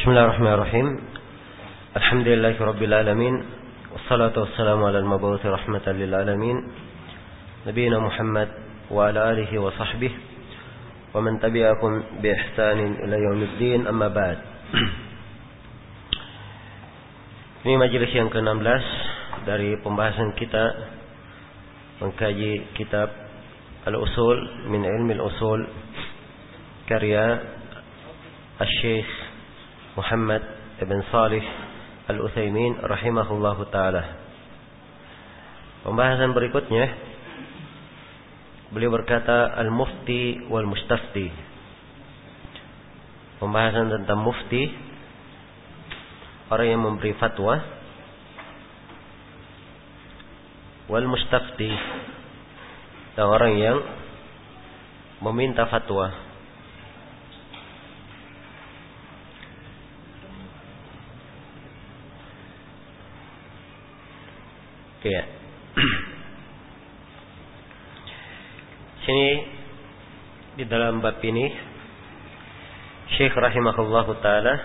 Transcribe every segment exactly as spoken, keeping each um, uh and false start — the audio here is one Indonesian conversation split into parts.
Bismillahirrahmanirrahim. Alhamdulillahi rabbil alamin. Wassalatu wassalamu ala al-mabuthi rahmatan lil alamin. Nabiyina Muhammad wa ala alihi wa sahbihi wa man tabi'akum bi ihsanin ila yaumiddin, amma ba'd. Ini majelis yang ke enam belas dari pembahasan kita mengkaji kitab Al-Usul min Ilmi Al-Usul karya Asy-Syaikh Muhammad ibn Salih Al-Utsaimin rahimahullahu ta'ala. Pembahasan berikutnya, beliau berkata Al-Mufti wal-Mustafti. Pembahasan tentang mufti, orang yang memberi fatwa, wal-Mustafti, dan orang yang meminta fatwa. Ya. Sini di dalam bab ini Syekh rahimahullahu taala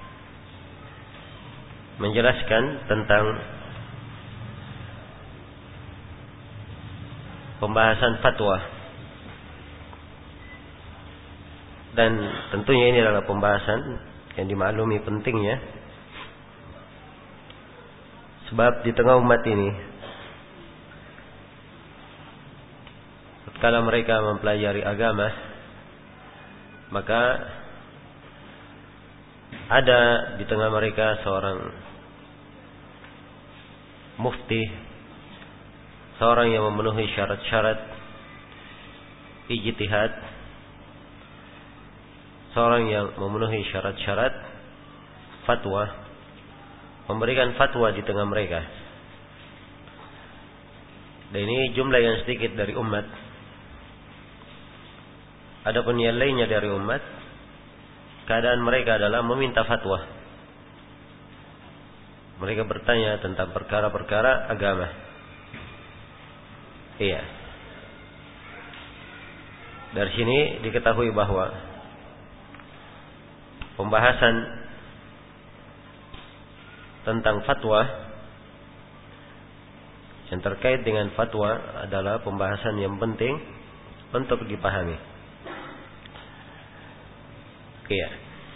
menjelaskan tentang pembahasan fatwa. Dan tentunya ini adalah pembahasan yang dimaklumi pentingnya, sebab di tengah umat ini kalau mereka mempelajari agama, maka ada di tengah mereka seorang mufti, seorang yang memenuhi syarat-syarat ijtihad, seorang yang memenuhi syarat-syarat fatwa, memberikan fatwa di tengah mereka. Dan ini jumlah yang sedikit dari umat. Adapun yang lainnya dari umat, keadaan mereka adalah meminta fatwa. Mereka bertanya tentang perkara-perkara agama. Iya. Dari sini diketahui bahwa pembahasan tentang fatwa yang terkait dengan fatwa adalah pembahasan yang penting untuk dipahami. Iya.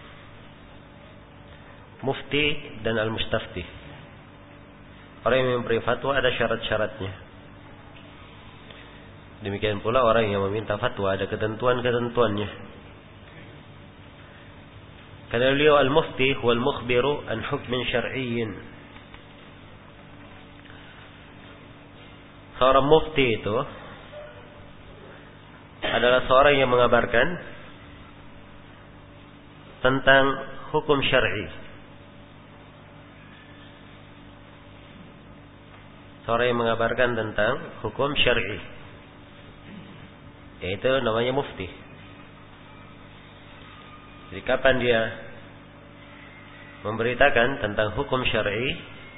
Mufti dan al-mustafti, orang yang memberi fatwa ada syarat-syaratnya. Demikian pula orang yang meminta fatwa ada ketentuan-ketentuannya. Kata beliau, al-mufti huwa al-mukhbiru an hukmin syar'iyyin. Seorang mufti itu adalah seorang yang mengabarkan tentang hukum syar'i. Seorang yang mengabarkan tentang hukum syar'i, yaitu namanya mufti. Jadi kapan dia memberitakan tentang hukum syar'i,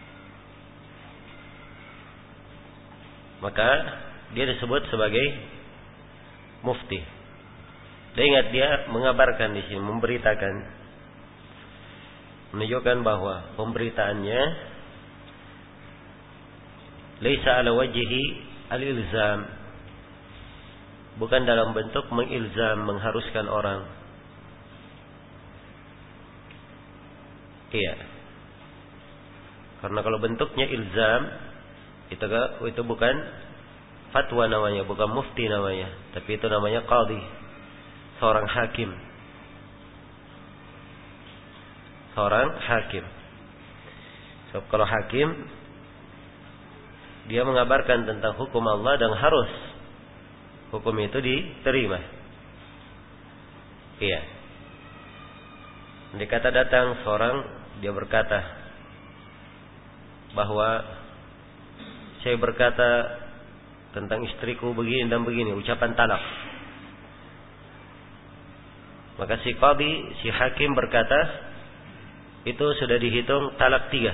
maka dia disebut sebagai mufti. Dan ingat, dia mengabarkan di sini, memberitakan, menunjukkan bahwa pemberitaannya laisa ala wajhi al-ilzam, bukan dalam bentuk mengilzam, mengharuskan orang. Iya. Karena kalau bentuknya ilzam, itu itu bukan fatwa namanya, bukan mufti namanya, tapi itu namanya qadhi, seorang hakim. Seorang hakim. So, kalau hakim, dia mengabarkan tentang hukum Allah dan harus hukum itu diterima. Iya. Dikata datang seorang, dia berkata bahwa saya berkata tentang istriku begini dan begini, ucapan talak. Maka si qadhi, si hakim berkata, itu sudah dihitung talak tiga.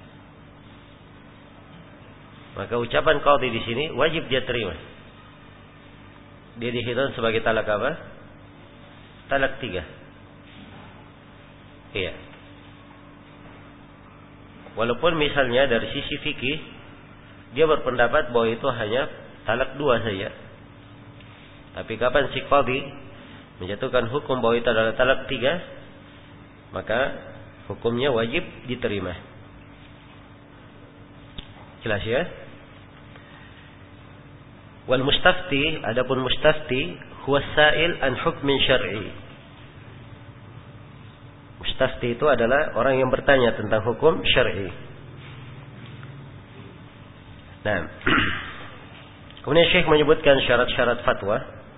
Maka ucapan qadhi di sini wajib dia terima. Dia dihitung sebagai talak apa? Talak tiga. Iya. Walaupun misalnya dari sisi fikih dia berpendapat bahwa itu hanya talak dua saja. Tapi kapan si qadhi menjatuhkan hukum bahwa itu adalah talak tiga, maka hukumnya wajib diterima. Jelas ya? Wal mustafti, adapun mustafti huwa sa'il an hukmin syar'i. Mustafti itu adalah orang yang bertanya tentang hukum syar'i. Nah, kemudian Syekh menyebutkan syarat-syarat fatwa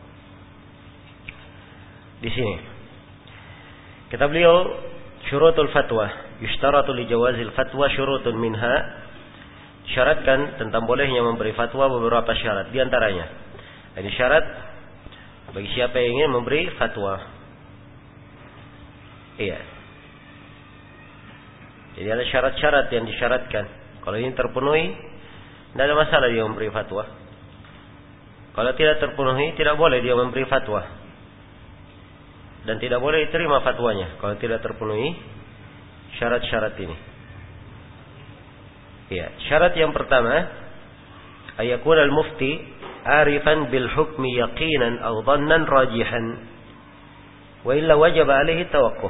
di sini. Kata beliau, syurutul fatwa, yushtaratu li jawazil fatwa syurutun minha. Syaratkan tentang bolehnya memberi fatwa beberapa syarat. Di antaranya, ini syarat bagi siapa yang ingin memberi fatwa. Iya. Jadi ada syarat-syarat yang disyaratkan. Kalau ini terpenuhi, tidak ada masalah dia memberi fatwa. Kalau tidak terpenuhi, tidak boleh dia memberi fatwa. Dan tidak boleh diterima fatwanya kalau tidak terpenuhi syarat-syarat ini. Ya, syarat yang pertama, ayakun al-mufti arifan bil hukmi yaqinan aw dhannan rajihan, wa illa wajib alaihi tawaqquf.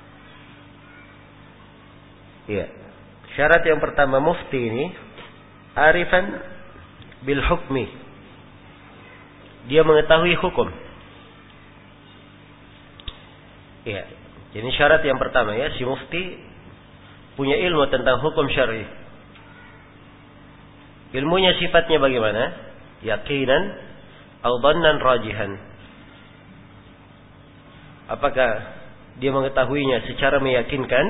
Ya. Syarat yang pertama, mufti ini arifan bil hukmi. Dia mengetahui hukum. Ya. Jadi syarat yang pertama ya, si mufti punya ilmu tentang hukum syar'i. Ilmunya sifatnya bagaimana? Yaqinan atau dhannan rajihan. Apakah dia mengetahuinya secara meyakinkan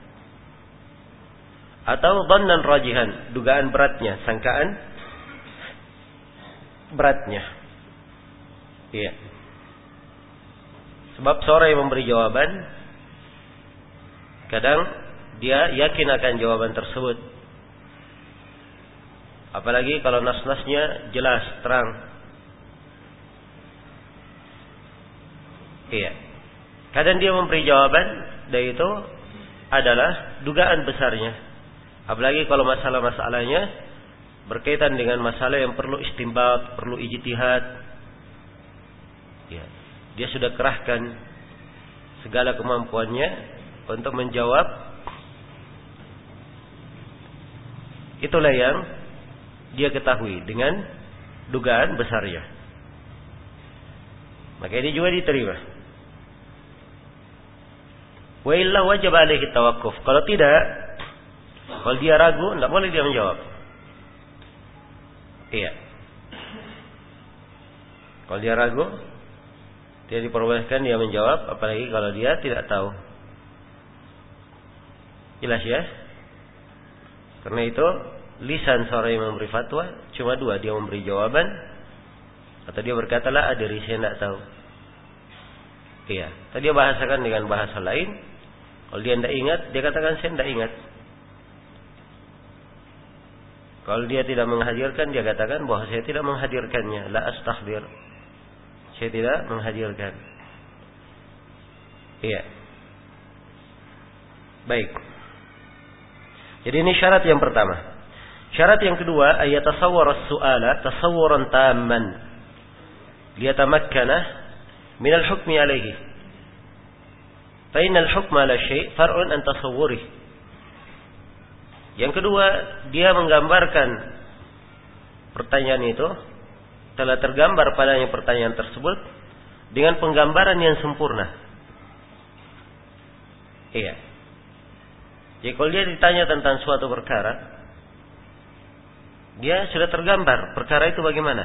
atau dhannan rajihan, dugaan beratnya, sangkaan beratnya. Iya. Sebab seorang yang memberi jawaban kadang dia yakin akan jawaban tersebut. Apalagi kalau nas-nasnya jelas, terang. Iya. Kadang dia memberi jawaban dan itu adalah dugaan besarnya. Apalagi kalau masalah-masalahnya berkaitan dengan masalah yang perlu istinbat, perlu ijtihad. Ya. Dia sudah kerahkan segala kemampuannya untuk menjawab. Itulah yang dia ketahui dengan dugaan besarnya. Maka ini juga diterima. Wa illa wajib alaihi tawaqquf. Kalau tidak, kalau dia ragu, tidak boleh dia menjawab. Iya. Kalau dia ragu, dia diperbolehkan dia menjawab, apalagi kalau dia tidak tahu. Jelas ya? Karena itu lisan seorang yang memberi fatwa cuma dua, dia memberi jawaban atau dia berkata la adri, saya tidak tahu. Iya, tadi dia bahasakan dengan bahasa lain. Kalau dia tidak ingat, dia katakan saya tidak ingat. Kalau dia tidak menghadirkan, dia katakan bahwa saya tidak menghadirkannya, la astahdir, saya tidak menghadirkan. Iya. Baik. Jadi ini syarat yang pertama. Syarat yang kedua, ayat tasawwur as-su'ala tasawwuran tamman liyatamakkana min al-hukmi alayhi. Fa innal hukma la syai' far'un an tasawwurihi. Yang kedua, dia menggambarkan pertanyaan itu, telah tergambar padanya pertanyaan tersebut dengan penggambaran yang sempurna. Iya. Jadi kalau dia ditanya tentang suatu perkara, dia sudah tergambar perkara itu bagaimana.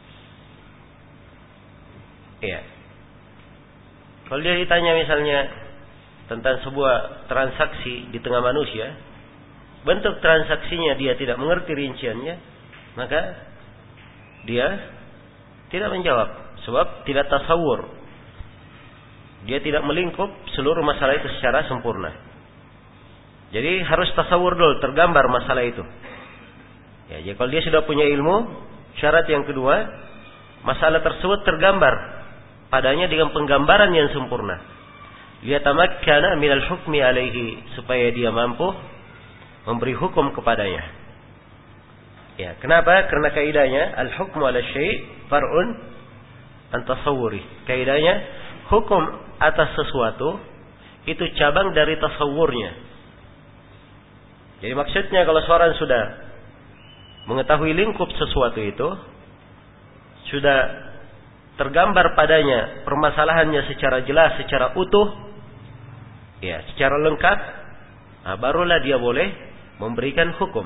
Iya. Kalau dia ditanya misalnya tentang sebuah transaksi di tengah manusia, bentuk transaksinya dia tidak mengerti rinciannya, maka dia tidak menjawab, sebab tidak tasawur. Dia tidak melingkup seluruh masalah itu secara sempurna. Jadi harus tasawur dulu, tergambar masalah itu. Ya, jadi kalau dia sudah punya ilmu, syarat yang kedua, masalah tersebut tergambar padanya dengan penggambaran yang sempurna. Liyatamakkana minal hukmi alaihi, supaya dia mampu memberi hukum kepadanya. Ya, kenapa? Karena kaidahnya al-hukmu 'ala syai' far'un an tasawwuri. Kaidahnya hukum atas sesuatu itu cabang dari tasawurnya. Jadi maksudnya kalau seorang sudah mengetahui lingkup sesuatu itu, sudah tergambar padanya permasalahannya secara jelas, secara utuh, ya, secara lengkap, nah, barulah dia boleh memberikan hukum.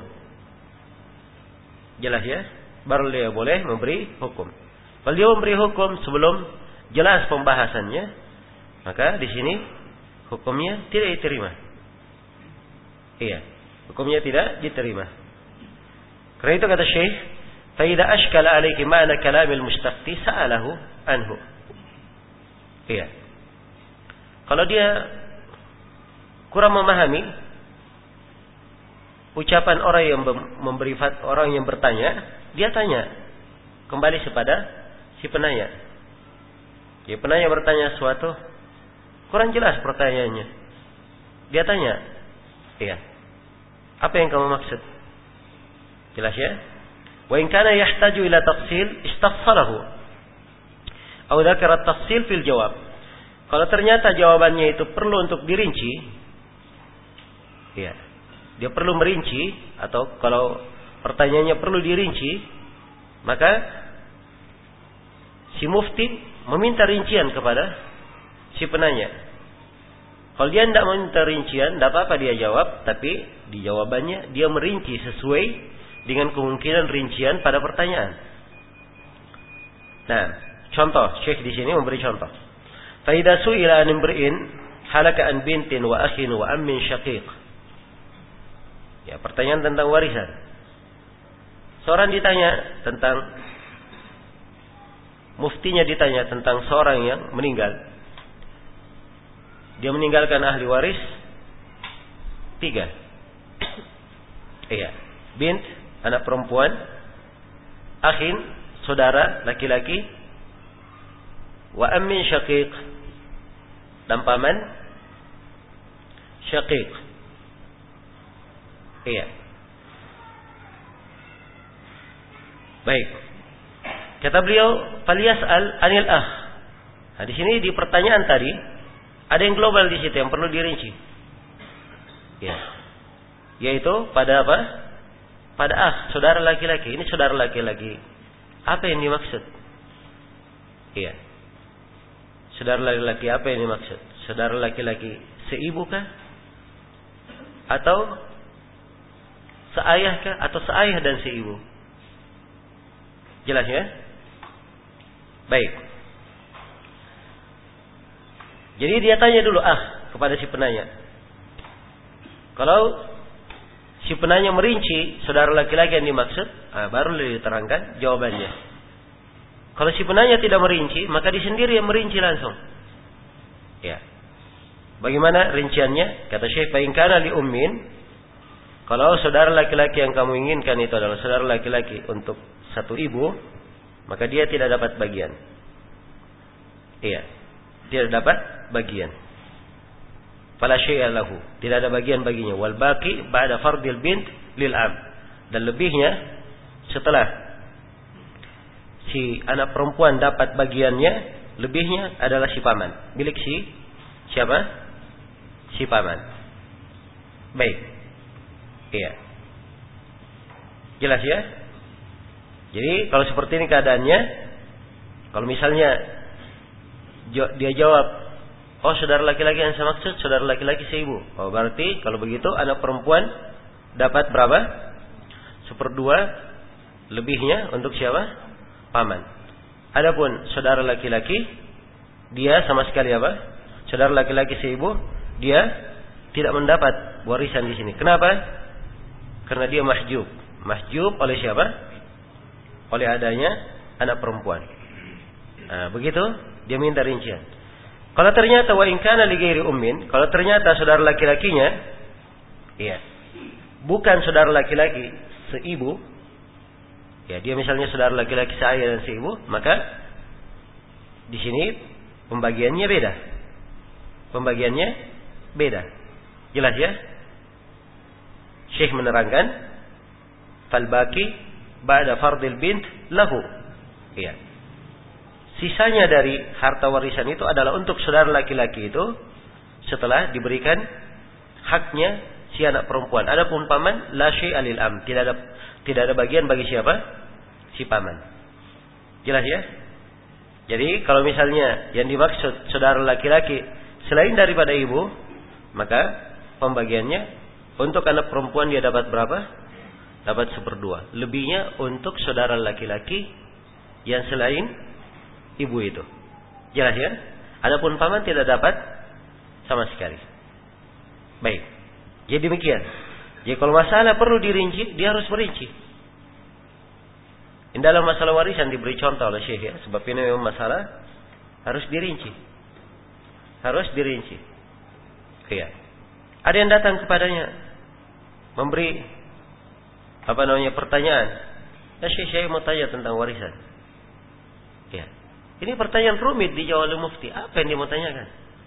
Jelas ya? Baru dia boleh memberi hukum. Kalau dia memberi hukum sebelum jelas pembahasannya, maka di sini hukumnya tidak diterima. Iya, hukumnya tidak diterima. Karena itu kata Syekh, fa idza ashkala alayki ma'na kalamil mustafti sa'alahu anhu. Iya. Kalau dia kurang memahami ucapan orang yang memberi fat, orang yang bertanya, dia tanya kembali kepada si penanya. Ya, penanya bertanya sesuatu kurang jelas pertanyaannya. Dia tanya, iya, apa yang kamu maksud? Jelas ya? Wa in kana yahtaju ila tafsil istafsalahu atau dzakara at-tafsil fil jawab. Kalau ternyata jawabannya itu perlu untuk dirinci, iya, dia perlu merinci, atau kalau pertanyaannya perlu dirinci, maka si mufti meminta rincian kepada si penanya. Kalau dia tidak meminta rincian, tidak apa-apa dia jawab, tapi di jawabannya dia merinci sesuai dengan kemungkinan rincian pada pertanyaan. Nah, contoh, Syekh di sini memberi contoh. Fa idza su'ila an imri'in halaka an bintin wa akhin wa ammin syaqiq. Ya, pertanyaan tentang warisan. Seorang ditanya tentang, muftinya ditanya tentang seorang yang meninggal. Dia meninggalkan ahli waris tiga. Iya, bint, anak perempuan, akhin, saudara laki-laki, wa ammin syaqiq, dan paman syaqiq. Iya. Baik. Kata beliau, "Falyas'al 'anil akh." Nah, di sini di pertanyaan tadi ada yang global di situ yang perlu dirinci. Ya. Yaitu pada apa? Pada akh, saudara laki-laki. Ini saudara laki-laki. Apa yang dimaksud? Iya. Saudara laki-laki apa yang dimaksud? Saudara laki-laki seibu kah? Atau seayah kah? Atau seayah dan seibu? Jelas ya? Baik. Jadi dia tanya dulu ah kepada si penanya. Kalau si penanya merinci saudara laki-laki yang dimaksud, ah, baru diterangkan jawabannya. Kalau si penanya tidak merinci, maka dia sendiri yang merinci langsung. Ya. Bagaimana rinciannya? Kata Syekh, fa in kana li ummin, kalau saudara laki-laki yang kamu inginkan itu adalah saudara laki-laki untuk satu ibu, maka dia tidak dapat bagian. Iya, tidak dapat bagian. Fala syai'a lahu, tidak ada bagian baginya. Wal baqi ba'da fardil bint lil am, dan lebihnya setelah si anak perempuan dapat bagiannya, lebihnya adalah si paman, milik si siapa? Si paman. Baik. Iya. Jelas ya? Jadi kalau seperti ini keadaannya, kalau misalnya dia jawab, oh saudara laki-laki yang saya maksud saudara laki-laki seibu. Oh berarti kalau begitu anak perempuan dapat berapa? Seperdua lebihnya untuk siapa? Paman. Adapun saudara laki-laki, dia sama sekali apa? Saudara laki-laki seibu, dia tidak mendapat warisan di sini. Kenapa? Karena dia mahjub. Mahjub oleh siapa? Oleh adanya anak perempuan. Nah, begitu dia minta rincian. Kalau ternyata wa in kana li ghairi ummin, kalau ternyata saudara laki-lakinya iya, bukan saudara laki-laki seibu, ya dia misalnya saudara laki-laki seayah dan seibu, maka di sini pembagiannya beda. Pembagiannya beda. Jelas ya? Syekh menerangkan, fal baqi ba'da fardil bint lahu. Iya. Sisanya dari harta warisan itu adalah untuk saudara laki-laki itu setelah diberikan haknya si anak perempuan. Adapun paman la syai'a lil am, tidak ada tidak ada bagian bagi siapa? Si paman. Jelas ya? Jadi kalau misalnya yang dimaksud saudara laki-laki selain daripada ibu, maka pembagiannya untuk anak perempuan dia dapat berapa? Dapat seperdua. Lebihnya untuk saudara laki-laki yang selain ibu itu. Jelas ya? Adapun paman tidak dapat sama sekali. Baik. Jadi demikian. Jadi kalau masalah perlu dirinci, dia harus merinci. Ini dalam masalah warisan diberi contoh oleh Syekh ya, sebab ini memang masalah harus dirinci. Harus dirinci. Iya. Ada yang datang kepadanya memberi apa namanya pertanyaan. Ya Syekh, saya mau tanya tentang warisan. Ya. Ini pertanyaan rumit dijawab oleh mufti. Apa yang dia mau tanyakan?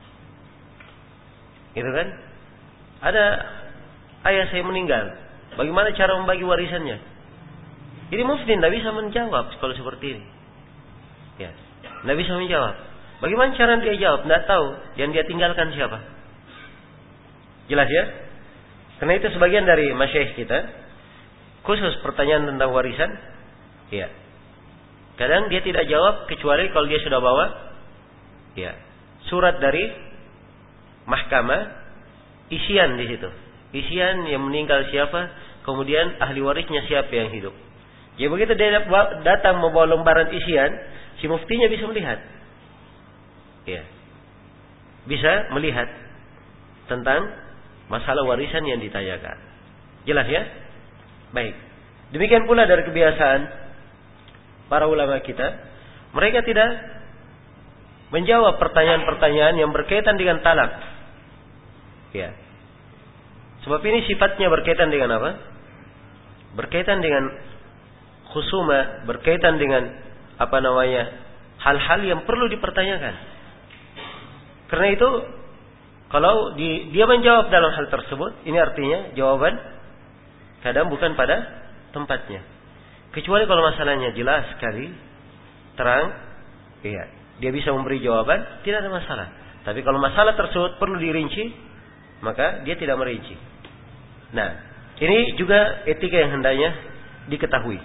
Gitu kan? Ada ayah saya meninggal. Bagaimana cara membagi warisannya? Jadi mufti tidak bisa menjawab kalau seperti ini. Ya, tidak bisa menjawab. Bagaimana cara dia jawab? Tidak tahu. Yang dia tinggalkan siapa? Jelas ya? Karena itu sebagian dari masyayikh kita, khusus pertanyaan tentang warisan, ya. Kadang dia tidak jawab kecuali kalau dia sudah bawa, ya, surat dari mahkamah, isian di situ. Isian yang meninggal siapa, kemudian ahli warisnya siapa yang hidup. Ya begitu dia datang membawa lembaran isian, si muftinya bisa melihat. Ya. Bisa melihat tentang masalah warisan yang ditanyakan. Jelas ya? Baik. Demikian pula dari kebiasaan para ulama kita, mereka tidak menjawab pertanyaan-pertanyaan yang berkaitan dengan talak. Ya. Sebab ini sifatnya berkaitan dengan apa? Berkaitan dengan khusuma, berkaitan dengan apa namanya? Hal-hal yang perlu dipertanyakan. Karena itu kalau di, dia menjawab dalam hal tersebut, ini artinya jawaban kadang bukan pada tempatnya. Kecuali kalau masalahnya jelas sekali, terang, iya, dia bisa memberi jawaban, tidak ada masalah. Tapi kalau masalah tersebut perlu dirinci, maka dia tidak merinci. Nah, ini juga etika yang hendaknya diketahui.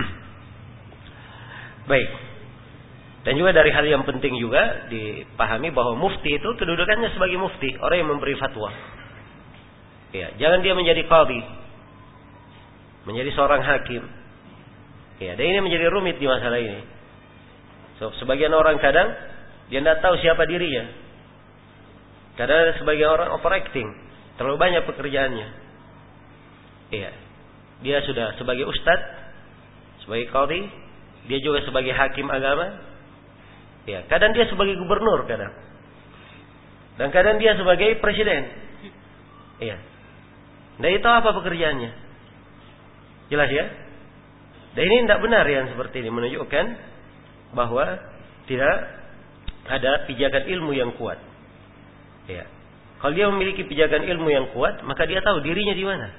Baik. Dan juga dari hal yang penting juga dipahami bahwa mufti itu kedudukannya sebagai mufti, orang yang memberi fatwa. Ya, jangan dia menjadi qadhi, menjadi seorang hakim. Ya, dan ini menjadi rumit di masalah ini. So, sebagian orang kadang dia tidak tahu siapa dirinya. Kadang ada sebagian orang overacting, terlalu banyak pekerjaannya. Iya, dia sudah sebagai ustadz, sebagai qadhi, dia juga sebagai hakim agama. Ya, kadang dia sebagai gubernur kadang. Dan kadang dia sebagai presiden. Iya. Dan itu apa pekerjaannya? Jelas ya? Dan ini tidak benar yang seperti ini, menunjukkan bahwa tidak ada pijakan ilmu yang kuat. Ya. Kalau dia memiliki pijakan ilmu yang kuat, maka dia tahu dirinya di mana.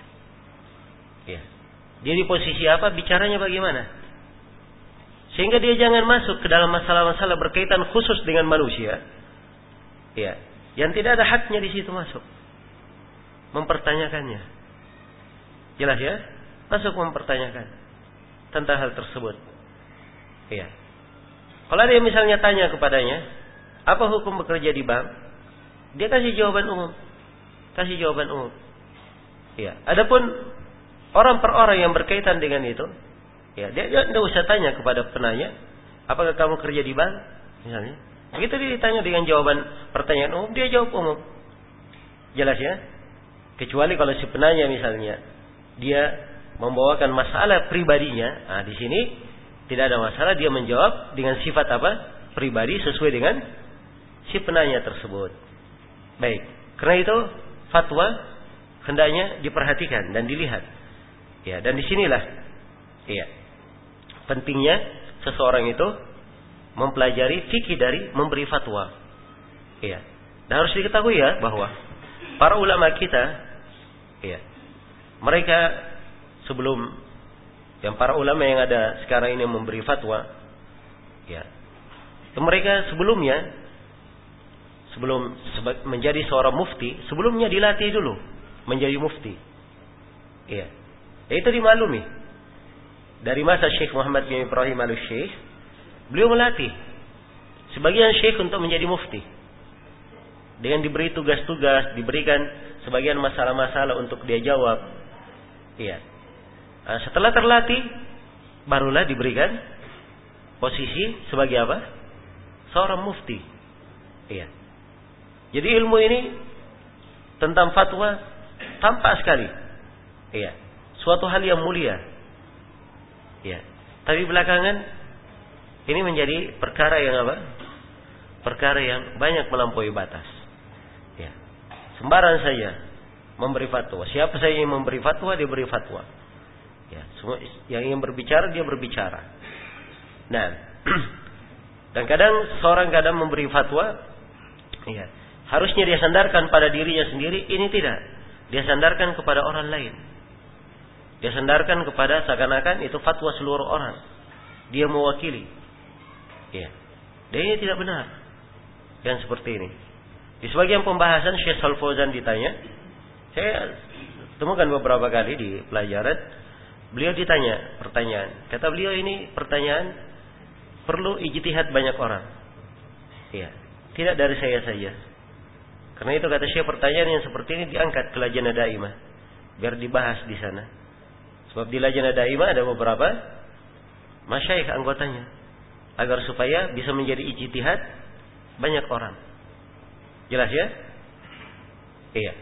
Ya. Dia di posisi apa, bicaranya bagaimana. Sehingga dia jangan masuk ke dalam masalah-masalah berkaitan khusus dengan manusia. Ya, yang tidak ada haknya di situ masuk. Mempertanyakannya. Jelas ya? Masuk mempertanyakan tentang hal tersebut. Ya. Kalau ada yang misalnya tanya kepadanya, apa hukum bekerja di bank? Dia kasih jawaban umum. Kasih jawaban umum. Ya. Adapun orang per orang yang berkaitan dengan itu, ya, dia tidak usah tanya kepada penanya, apakah kamu kerja di bank, misalnya. Begitu dia ditanya dengan jawaban pertanyaan umum, dia jawab umum. Jelas ya? Kecuali kalau si penanya misalnya, dia membawakan masalah pribadinya, nah di sini tidak ada masalah dia menjawab dengan sifat apa? Pribadi sesuai dengan si penanya tersebut. Baik. Karena itu fatwa hendaknya diperhatikan dan dilihat. Ya, dan disinilah, iya, pentingnya seseorang itu mempelajari fikih dari memberi fatwa. Iya. Dan harus diketahui ya bahwa para ulama kita, iya, mereka sebelum yang para ulama yang ada sekarang ini memberi fatwa, ya, mereka sebelumnya sebelum menjadi seorang mufti, sebelumnya dilatih dulu menjadi mufti. Iya. Ya, itu dimaklumi. Dari masa Syekh Muhammad bin Ibrahim al-Syekh, beliau melatih sebagian syekh untuk menjadi mufti. Dengan diberi tugas-tugas, diberikan sebagian masalah-masalah untuk dia jawab. Iya. Nah, setelah terlatih, barulah diberikan posisi sebagai apa? Seorang mufti. Iya. Jadi ilmu ini tentang fatwa tampak sekali. Iya. Suatu hal yang mulia. Iya. Tapi belakangan ini menjadi perkara yang apa? Perkara yang banyak melampaui batas. Ya. Sembarang saja memberi fatwa. Siapa saja yang memberi fatwa, dia beri fatwa. Ya, semua yang ingin berbicara, dia berbicara. Nah, dan kadang seorang kadang memberi fatwa, ya, harusnya dia sandarkan pada dirinya sendiri, ini tidak. Dia sandarkan kepada orang lain. Dia sandarkan kepada seakan-akan itu fatwa seluruh orang. Dia mewakili. Ya. Dan ini tidak benar. Yang seperti ini. Di sebagian pembahasan Syekh Shalih Fauzan ditanya, saya temukan beberapa kali di pelajaran, beliau ditanya pertanyaan. Kata beliau ini pertanyaan perlu ijtihad banyak orang. Ya. Tidak dari saya saja. Karena itu kata Syekh pertanyaan yang seperti ini diangkat ke Lajnah Daimah biar dibahas di sana. Sebab di Lajnah Daimah ada beberapa masyayikh anggotanya, agar supaya bisa menjadi ijtihad banyak orang. Jelas ya? Iya.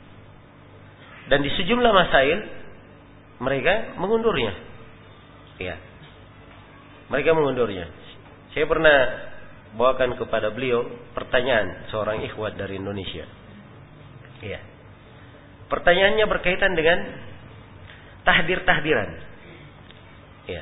Dan di sejumlah masail mereka mengundurnya. Iya. Mereka mengundurnya. Saya pernah bawakan kepada beliau pertanyaan seorang ikhwat dari Indonesia. Iya. Pertanyaannya berkaitan dengan tahdir-tahdiran. Ya.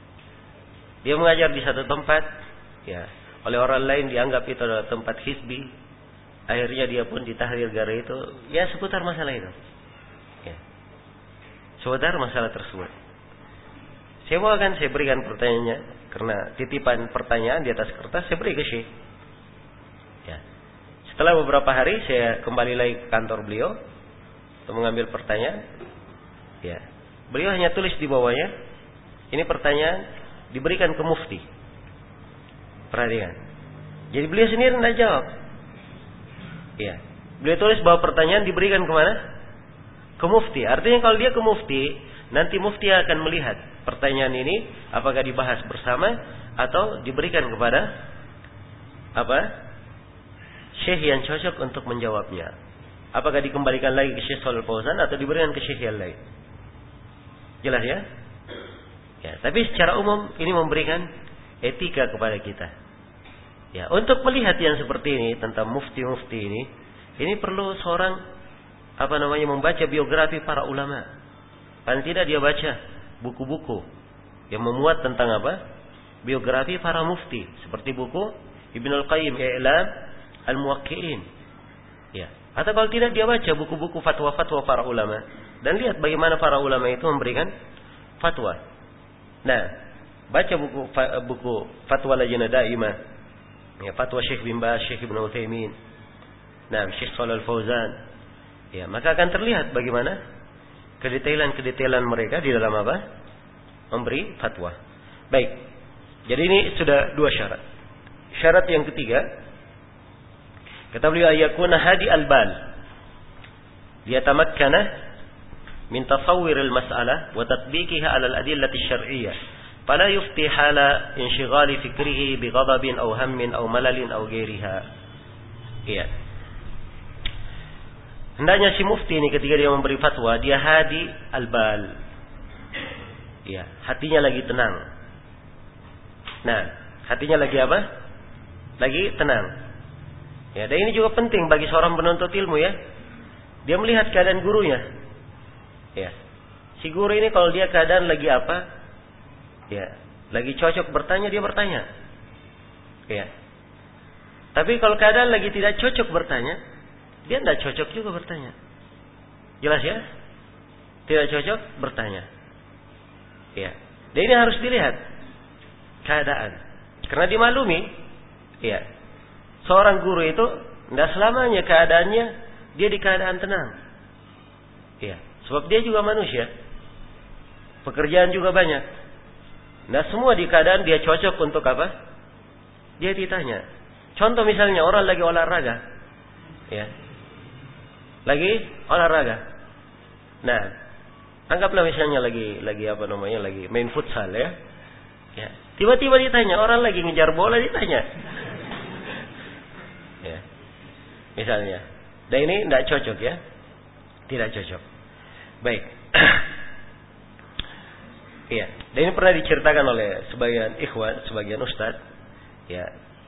Dia mengajar di satu tempat, ya, oleh orang lain dianggap itu adalah tempat hizbi. Akhirnya dia pun ditahdir gara itu, ya seputar masalah itu. Ya. Seputar masalah tersebut. Saya bawakan, saya berikan pertanyaannya, karena titipan pertanyaan di atas kertas saya beri ke Syekh. Ya. Setelah beberapa hari saya kembali lagi ke kantor beliau untuk mengambil pertanyaan. Ya. Beliau hanya tulis di bawahnya, ini pertanyaan diberikan ke mufti. Perhatikan. Jadi beliau sendiri tidak jawab. Ya. Beliau tulis bahwa pertanyaan diberikan kemana? Ke mufti. Artinya kalau dia ke mufti, nanti mufti akan melihat pertanyaan ini apakah dibahas bersama atau diberikan kepada apa? Syekh yang cocok untuk menjawabnya. Apakah dikembalikan lagi ke Syekh Shalih Fauzan atau diberikan ke syekh yang lain? Jelas ya? Ya, tapi secara umum ini memberikan etika kepada kita. Ya, untuk melihat yang seperti ini tentang mufti-mufti ini, ini perlu seorang apa namanya membaca biografi para ulama. Paling tidak dia baca buku-buku yang memuat tentang apa? Biografi para mufti, seperti buku Ibnu Al-Qayyim I'lam Al-Muwaqqi'in. Ya, atau kalau tidak dia baca buku-buku fatwa-fatwa para ulama dan lihat bagaimana para ulama itu memberikan fatwa. Nah, baca buku buku fatwa Lajnah Daimah, ya, fatwa Syekh bin Baz, Syekh Ibnu Utsaimin, nah, Syekh Shalih Fauzan. Ya, maka akan terlihat bagaimana kedetailan-kedetailan mereka di dalam apa? Memberi fatwa. Baik. Jadi ini sudah dua syarat. Syarat yang ketiga, kata beliau ayakuna hadi al-bal. Liyatamakkana min tasawwur al-mas'alah wa tatbiqiha 'ala al-adillah asy-syar'iyyah. Fala yufti hala inshighali fikrihi bi ghadabin aw hammin aw malalin aw ghairiha. Iya. Hendaknya si mufti ini ketika dia memberi fatwa, dia hadi al-bal. Iya, hatinya lagi tenang. Nah, hatinya lagi apa? Lagi tenang. Ya, dan ini juga penting bagi seorang penuntut ilmu ya. Dia melihat keadaan gurunya. Ya. Si guru ini kalau dia keadaan lagi apa? Ya, lagi cocok bertanya, dia bertanya. Ya. Tapi kalau keadaan lagi tidak cocok bertanya, dia tidak cocok juga bertanya. Jelas ya? Tidak cocok bertanya. Ya. Dan ini harus dilihat keadaan. Karena dimaklumi, ya. Seorang guru itu tidak selamanya keadaannya dia di keadaan tenang. Ya. Sebab dia juga manusia. Pekerjaan juga banyak. Nah, semua di keadaan dia cocok untuk apa? Dia ditanya. Contoh misalnya orang lagi olahraga. Ya. Lagi olahraga. Nah, anggaplah misalnya lagi lagi apa namanya? Lagi main futsal ya. Ya. Tiba-tiba ditanya, orang lagi ngejar bola ditanya. Ya. Misalnya. Dan ini tidak cocok ya. Tidak cocok. Baik. Iya, dan ini pernah diceritakan oleh sebagian ikhwan, sebagian ustaz. Ya,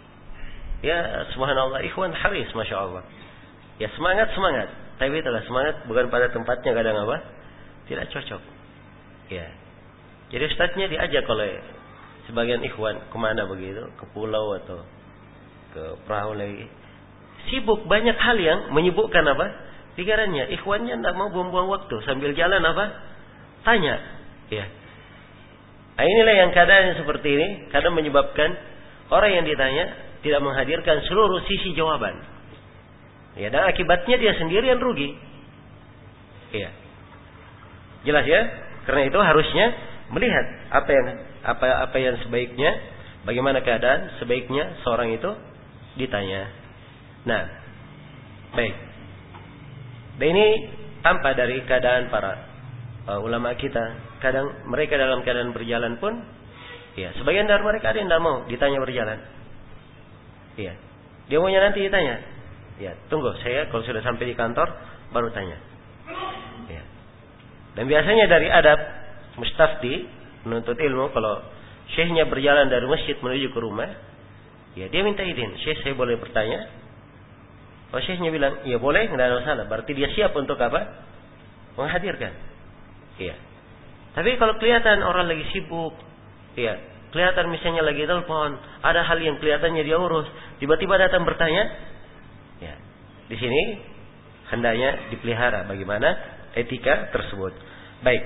ya, subhanallah, ikhwan haris, masya Allah. Ya semangat semangat, tapi itulah semangat bukan pada tempatnya kadang apa? Tidak cocok. Ya, jadi ustaznya diajak oleh sebagian ikhwan kemana begitu, ke pulau atau ke perahu lagi. Sibuk banyak hal yang menyibukkan apa? Pikirannya. Ikhwannya tidak mau buang-buang waktu sambil jalan apa? Tanya. Ya. Nah, inilah yang keadaan seperti ini kadang menyebabkan orang yang ditanya tidak menghadirkan seluruh sisi jawaban. Ya, dan akibatnya dia sendiri yang rugi. Iya. Jelas ya? Karena itu harusnya melihat apa yang apa apa yang sebaiknya, bagaimana keadaan sebaiknya seorang itu ditanya. Nah, baik. Dan ini tampak dari keadaan para uh, ulama kita. Kadang mereka dalam keadaan berjalan pun, ya sebagian dari mereka ada yang tidak mau ditanya berjalan. Iya, dia maunya nanti ditanya. Ya, tunggu saya kalau sudah sampai di kantor baru tanya. Ya. Dan biasanya dari adab mustafti menuntut ilmu, kalau syekhnya berjalan dari masjid menuju ke rumah, ya dia minta izin, syekh saya boleh bertanya? Kalau syekhnya bilang, iya boleh, tidak ada masalah. Berarti dia siap untuk apa? Menghadirkan. Iya. Tapi kalau kelihatan orang lagi sibuk, ya, kelihatan misalnya lagi telepon, ada hal yang kelihatannya dia urus, tiba-tiba datang bertanya, ya, di sini hendaknya dipelihara bagaimana etika tersebut. Baik.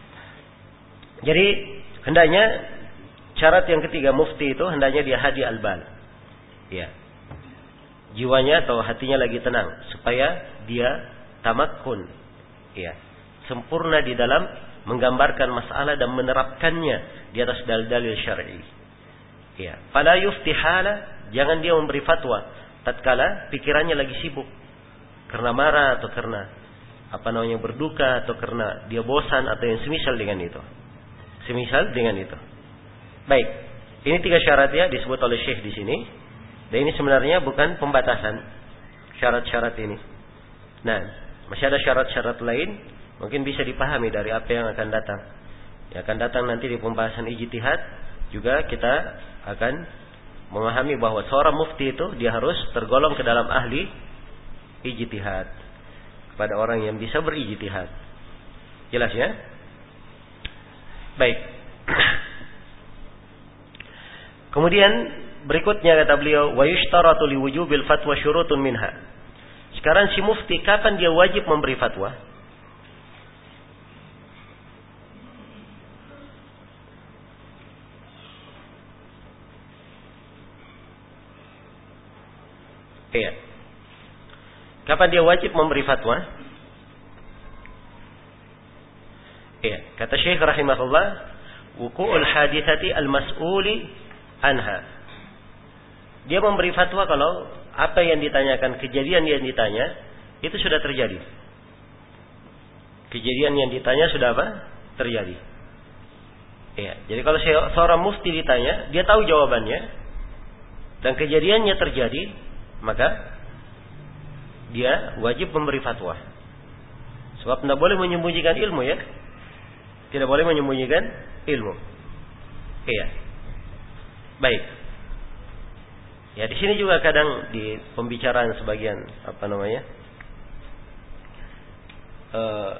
Jadi hendaknya syarat yang ketiga mufti itu hendaknya dia hadi albal, ya, jiwanya atau hatinya lagi tenang supaya dia tamakkun, ya, sempurna di dalam menggambarkan masalah dan menerapkannya di atas dalil-dalil syar'i. Ya, fala yuftihala, jangan dia memberi fatwa tatkala pikirannya lagi sibuk karena marah atau karena apa namanya berduka atau karena dia bosan atau yang semisal dengan itu. Semisal dengan itu. Baik, ini tiga syarat ya disebut oleh Syekh di sini. Dan ini sebenarnya bukan pembatasan syarat-syarat ini. Nah, masih ada syarat-syarat lain. Mungkin bisa dipahami dari apa yang akan datang. Yang akan datang nanti di pembahasan ijtihad juga kita akan memahami bahwa seorang mufti itu dia harus tergolong ke dalam ahli ijtihad, kepada orang yang bisa berijtihad. Jelas ya? Baik. Kemudian berikutnya kata beliau, wa yushtaratu liwujubil fatwa syurutun minha. Sekarang si mufti kapan dia wajib memberi fatwa? Iya. Kapan dia wajib memberi fatwa? Iya. Kata Syekh rahimahullah, wuqu'ul hadithati al-mas'uli anha. Dia memberi fatwa kalau apa yang ditanyakan, kejadian yang ditanya itu sudah terjadi. Kejadian yang ditanya sudah apa? Terjadi. Iya. Jadi kalau seorang mufti ditanya, dia tahu jawabannya dan kejadiannya terjadi, maka dia wajib memberi fatwa. Sebab tidak boleh menyembunyikan ilmu ya. Tidak boleh menyembunyikan ilmu. Iya. Baik. Ya di sini juga kadang di pembicaraan sebagian apa namanya? Uh,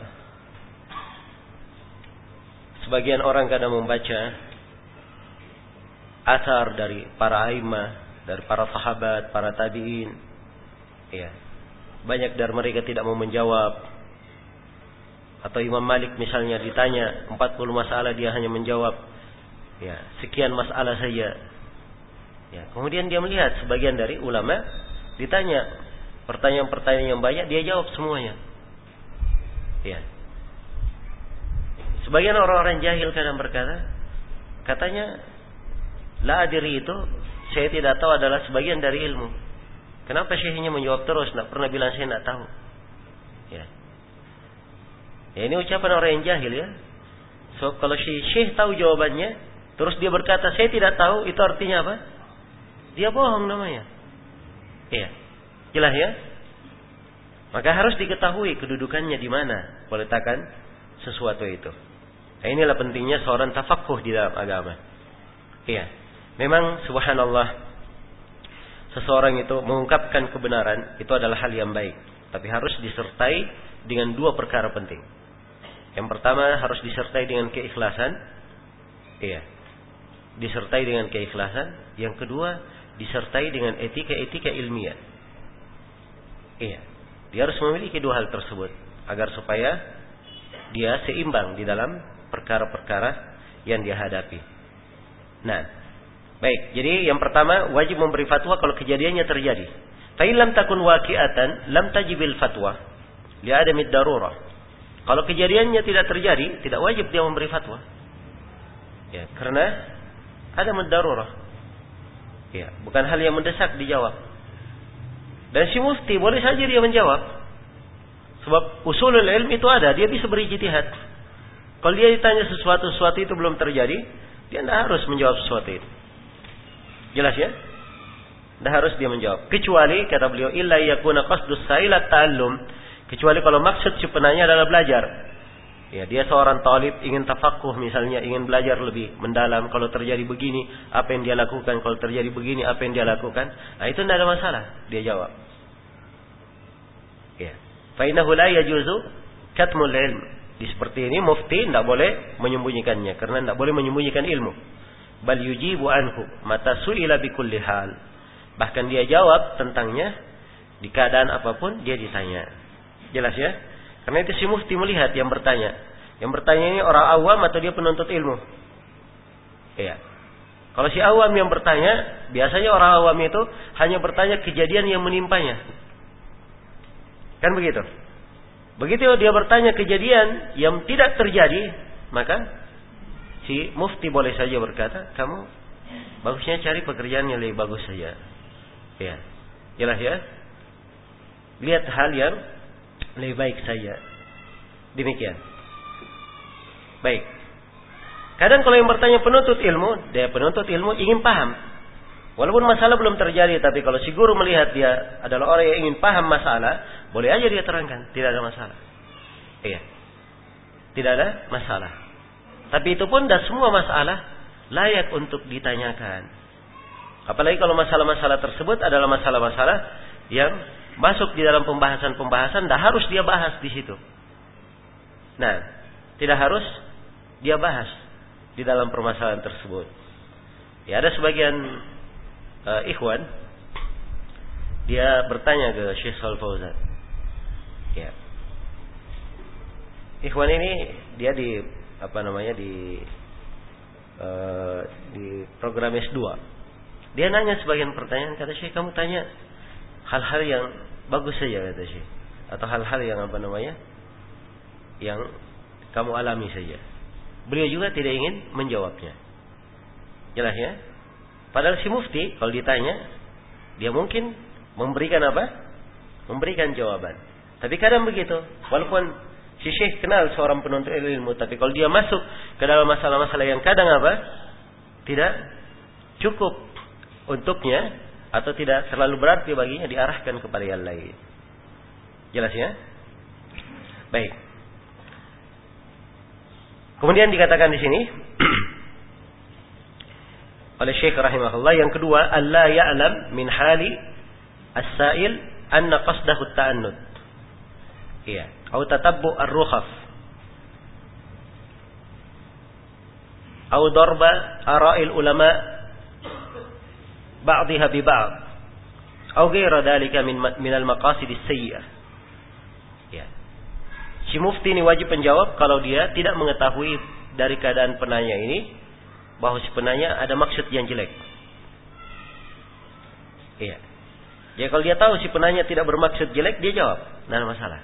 sebagian orang kadang membaca asar dari para a'immah, dari para sahabat, para tabi'in. Ya. Banyak dari mereka tidak mau menjawab. Atau Imam Malik misalnya ditanya empat puluh masalah, dia hanya menjawab ya sekian masalah saja. Ya, kemudian dia melihat sebagian dari ulama ditanya pertanyaan-pertanyaan yang banyak, dia jawab semuanya. Ya. Sebagian orang-orang jahil kadang berkata, katanya la adri itu saya tidak tahu adalah sebagian dari ilmu. Kenapa syekhnya menjawab terus, tidak pernah bilang saya tidak tahu? Ya. Ya, ini ucapan orang yang jahil ya. So kalau syekh tahu jawabannya, terus dia berkata saya tidak tahu, itu artinya apa? Dia bohong namanya. Iya. Jelas ya? Maka harus diketahui kedudukannya di mana meletakkan sesuatu itu. Nah, inilah pentingnya seorang tafaqquh di dalam agama. Iya. Memang subhanallah, seseorang itu mengungkapkan kebenaran itu adalah hal yang baik, tapi harus disertai dengan dua perkara penting. Yang pertama harus disertai dengan keikhlasan. Iya. Disertai dengan keikhlasan. Yang kedua disertai dengan etika-etika ilmiah. Iya. Dia harus memiliki dua hal tersebut agar supaya dia seimbang di dalam perkara-perkara yang dia hadapi. Nah, baik. Jadi yang pertama wajib memberi fatwa kalau kejadiannya terjadi. Fa in lam takun waqi'atan lam tajibil fatwa li adamid darurah. Kalau kejadiannya tidak terjadi, tidak wajib dia memberi fatwa. Ya, karena ada darurah. Ya, bukan hal yang mendesak dijawab. Dan si mufti boleh saja dia menjawab. Sebab usulul ilm itu ada, dia bisa berijtihad. Kalau dia ditanya sesuatu, sesuatu itu belum terjadi, dia tidak harus menjawab sesuatu itu. Jelas ya? Tidak harus dia menjawab. Kecuali, kata beliau, illa yakuna qasdus sa'ilat ta'allum. Kecuali kalau maksud si penanya adalah belajar. Ya, dia seorang talib, ingin tafaqquh misalnya, ingin belajar lebih mendalam. Kalau terjadi begini, apa yang dia lakukan? Kalau terjadi begini, apa yang dia lakukan? Nah, itu tidak ada masalah. Dia jawab. Ya. Fa innahu la yajuzu katmul ilm. Di seperti ini mufti tidak boleh menyembunyikannya, karena tidak boleh menyembunyikan ilmu. Bal yujibu anhu mata su'ila bi kulli hal. Bahkan dia jawab tentangnya di keadaan apapun dia ditanya. Jelas ya? Karena itu si mufti melihat yang bertanya. Yang bertanya ini orang awam atau dia penuntut ilmu? Iya. Kalau si awam yang bertanya, biasanya orang awam itu hanya bertanya kejadian yang menimpanya. Kan begitu? Begitu dia bertanya kejadian yang tidak terjadi, maka si mufti boleh saja berkata, kamu bagusnya cari pekerjaan yang lebih bagus saja. Ya, jelas ya. Lihat hal yang lebih baik saja. Demikian. Baik. Kadang kalau yang bertanya penuntut ilmu, dia penuntut ilmu ingin paham. Walaupun masalah belum terjadi, tapi kalau si guru melihat dia adalah orang yang ingin paham masalah, boleh aja dia terangkan, tidak ada masalah. Iya. Tidak ada masalah. Tapi itu pun dah semua masalah layak untuk ditanyakan. Apalagi kalau masalah-masalah tersebut adalah masalah-masalah yang masuk di dalam pembahasan-pembahasan, dah harus dia bahas di situ. Nah, tidak harus dia bahas di dalam permasalahan tersebut. Ya, ada sebagian uh, ikhwan dia bertanya ke Syekh Shalih Fauzan. Ya. Ikhwan ini dia di apa namanya di uh, di program S dua. Dia nanya sebagian pertanyaan, kata Syekh, kamu tanya hal-hal yang bagus saja, kata Syekh, atau hal-hal yang apa namanya yang kamu alami saja. Beliau juga tidak ingin menjawabnya. Jelas ya? Padahal si mufti kalau ditanya, dia mungkin memberikan apa? Memberikan jawaban. Tapi kadang begitu, walaupun si Syekh kenal seorang penuntut ilmu, tapi kalau dia masuk ke dalam masalah-masalah yang kadang apa? Tidak cukup untuknya, atau tidak terlalu berarti baginya, diarahkan kepada yang lain. Jelas ya? Baik. Kemudian dikatakan di sini oleh Syekh rahimahullah, yang kedua, alla ya'lam min hali as-sa'il anna qasdahu at-ta'annud. Iya, atau tatabbu ar-rukhaf. Atau darba ara'il ulama ba'dihha bi ba'd. Atau ghaira dhalika min min al-maqasid as-sayyi'ah. Ya. Si mufti ini wajib menjawab kalau dia tidak mengetahui dari keadaan penanya ini bahwa si penanya ada maksud yang jelek. Iya. Ya kalau dia tahu si penanya tidak bermaksud jelek, dia jawab, tidak ada masalah.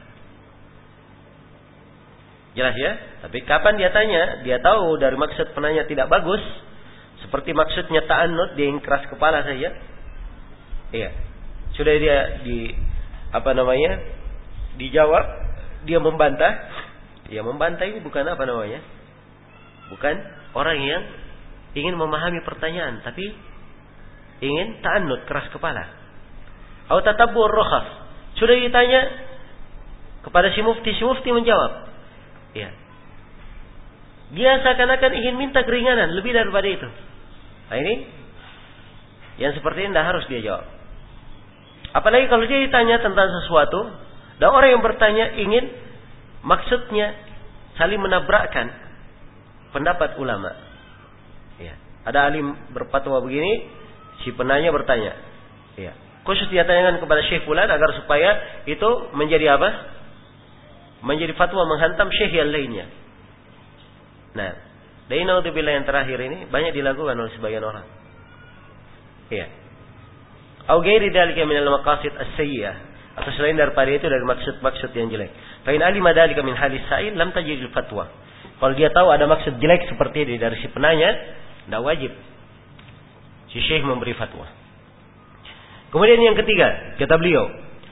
Jelas ya? Tapi kapan dia tanya, dia tahu dari maksud penanya tidak bagus, seperti maksudnya ta'annud, dia ingin keras kepala saja. Iya. Sudah dia di apa namanya? dijawab, dia membantah. Dia membantah ini bukan apa namanya? Bukan orang yang ingin memahami pertanyaan, tapi ingin ta'annud, keras kepala. Atau tatabbur rukhas. Sudah ditanya kepada si mufti, si mufti menjawab. Ya. Dia seakan-akan ingin minta keringanan lebih daripada itu. Nah ini yang seperti ini tidak harus dia jawab. Apalagi kalau dia ditanya tentang sesuatu dan orang yang bertanya ingin maksudnya saling menabrakkan pendapat ulama. Ya. Ada alim berfatwa begini, si penanya bertanya. Ya. Khusus dia tanyakan kepada Syekh Fulan agar supaya itu menjadi apa? Menjadi fatwa menghantam syekh yang lainnya. Nah, dari naudzubillah yang terakhir ini banyak dilakukan oleh sebagian orang. Iya. Au ghairi dzalika min al-maqasid as-sayyi'ah, atau selain daripada itu dari maksud-maksud yang jelek. Fa in alima dzalika min halis sa'il lam tajid al-fatwa. Kalau dia tahu ada maksud jelek seperti ini dari si penanya, tidak wajib si syekh memberi fatwa. Kemudian yang ketiga, kata beliau,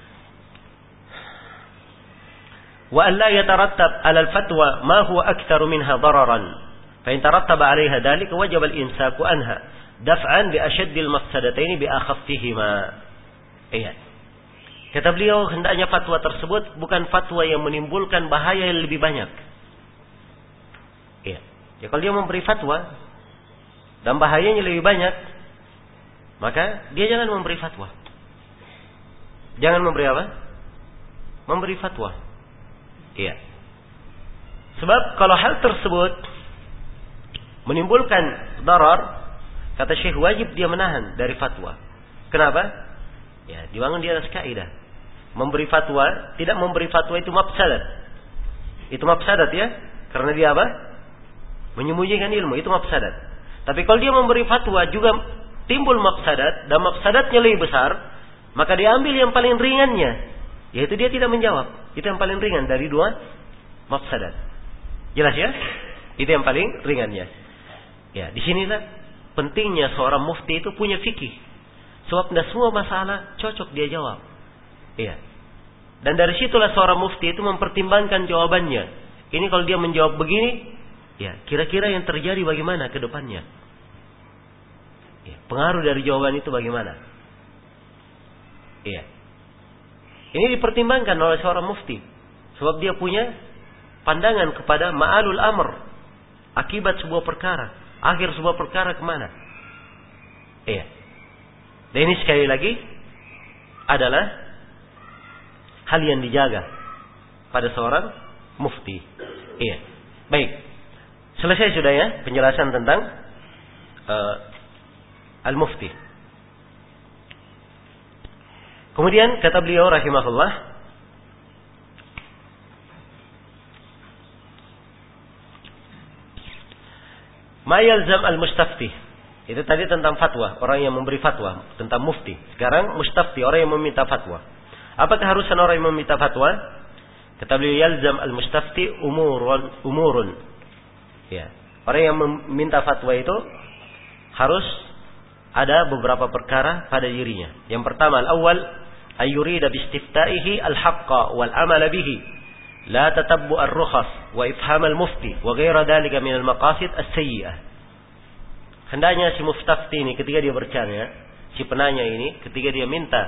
wa an la yatarattab 'ala al-fatwa ma huwa aktsaru minha dararan. Fa in tarattaba 'alayha dhalika wajaba al-imsaku anha daf'an bi ashaddi al-mafsadatayn bi akhaffihima. Iya. Kata beliau, hendaknya fatwa tersebut bukan fatwa yang menimbulkan bahaya yang lebih banyak. Iya. Ya kalau dia memberi fatwa dan bahayanya lebih banyak, maka dia jangan memberi fatwa. Jangan memberi apa? Memberi fatwa. Iya. Sebab kalau hal tersebut menimbulkan darar, kata Syekh, wajib dia menahan dari fatwa. Kenapa? Ya, dibangun di atas kaidah. Memberi fatwa, tidak memberi fatwa itu mafsadat. Itu mafsadat ya. Karena dia apa? Menyembunyikan ilmu, itu mafsadat. Tapi kalau dia memberi fatwa juga timbul mafsadat, dan mafsadatnya lebih besar, maka diambil yang paling ringannya, yaitu dia tidak menjawab. Itu yang paling ringan dari dua mafsadat. Jelas ya? Itu yang paling ringannya. Ya, disinilah pentingnya seorang mufti itu punya fikih. Sebab tidak semua masalah cocok dia jawab. Iya. Dan dari situlah seorang mufti itu mempertimbangkan jawabannya. Ini kalau dia menjawab begini, ya, kira-kira yang terjadi bagaimana ke depannya? Ya, pengaruh dari jawaban itu bagaimana? Iya. Ini dipertimbangkan oleh seorang mufti. Sebab dia punya pandangan kepada ma'alul amr. Akibat sebuah perkara. Akhir sebuah perkara kemana? Iya. Dan ini sekali lagi adalah hal yang dijaga pada seorang mufti. Iya. Baik. Selesai sudah ya penjelasan tentang uh, al-mufti. Kemudian kata beliau rahimahullah, ma yalzam al-mustafti. Itu tadi tentang fatwa, orang yang memberi fatwa, tentang mufti. Sekarang mustafti, orang yang meminta fatwa. Apa keharusan orang yang meminta fatwa? Kata beliau, yalzam al-mustafti umurun umurun. Ya. Orang yang meminta fatwa itu harus ada beberapa perkara pada dirinya. Yang pertama, al-awwal ayyurida bi istifta'ihi al-haqqa wal 'amala bihi, la tatabbu ar-rukhas wa ifham al-mufti wa ghaira dhalika min al-maqasid as-sayyi'ah. Hendaknya si muftafti ini ketika dia bertanya, si penanya ini ketika dia minta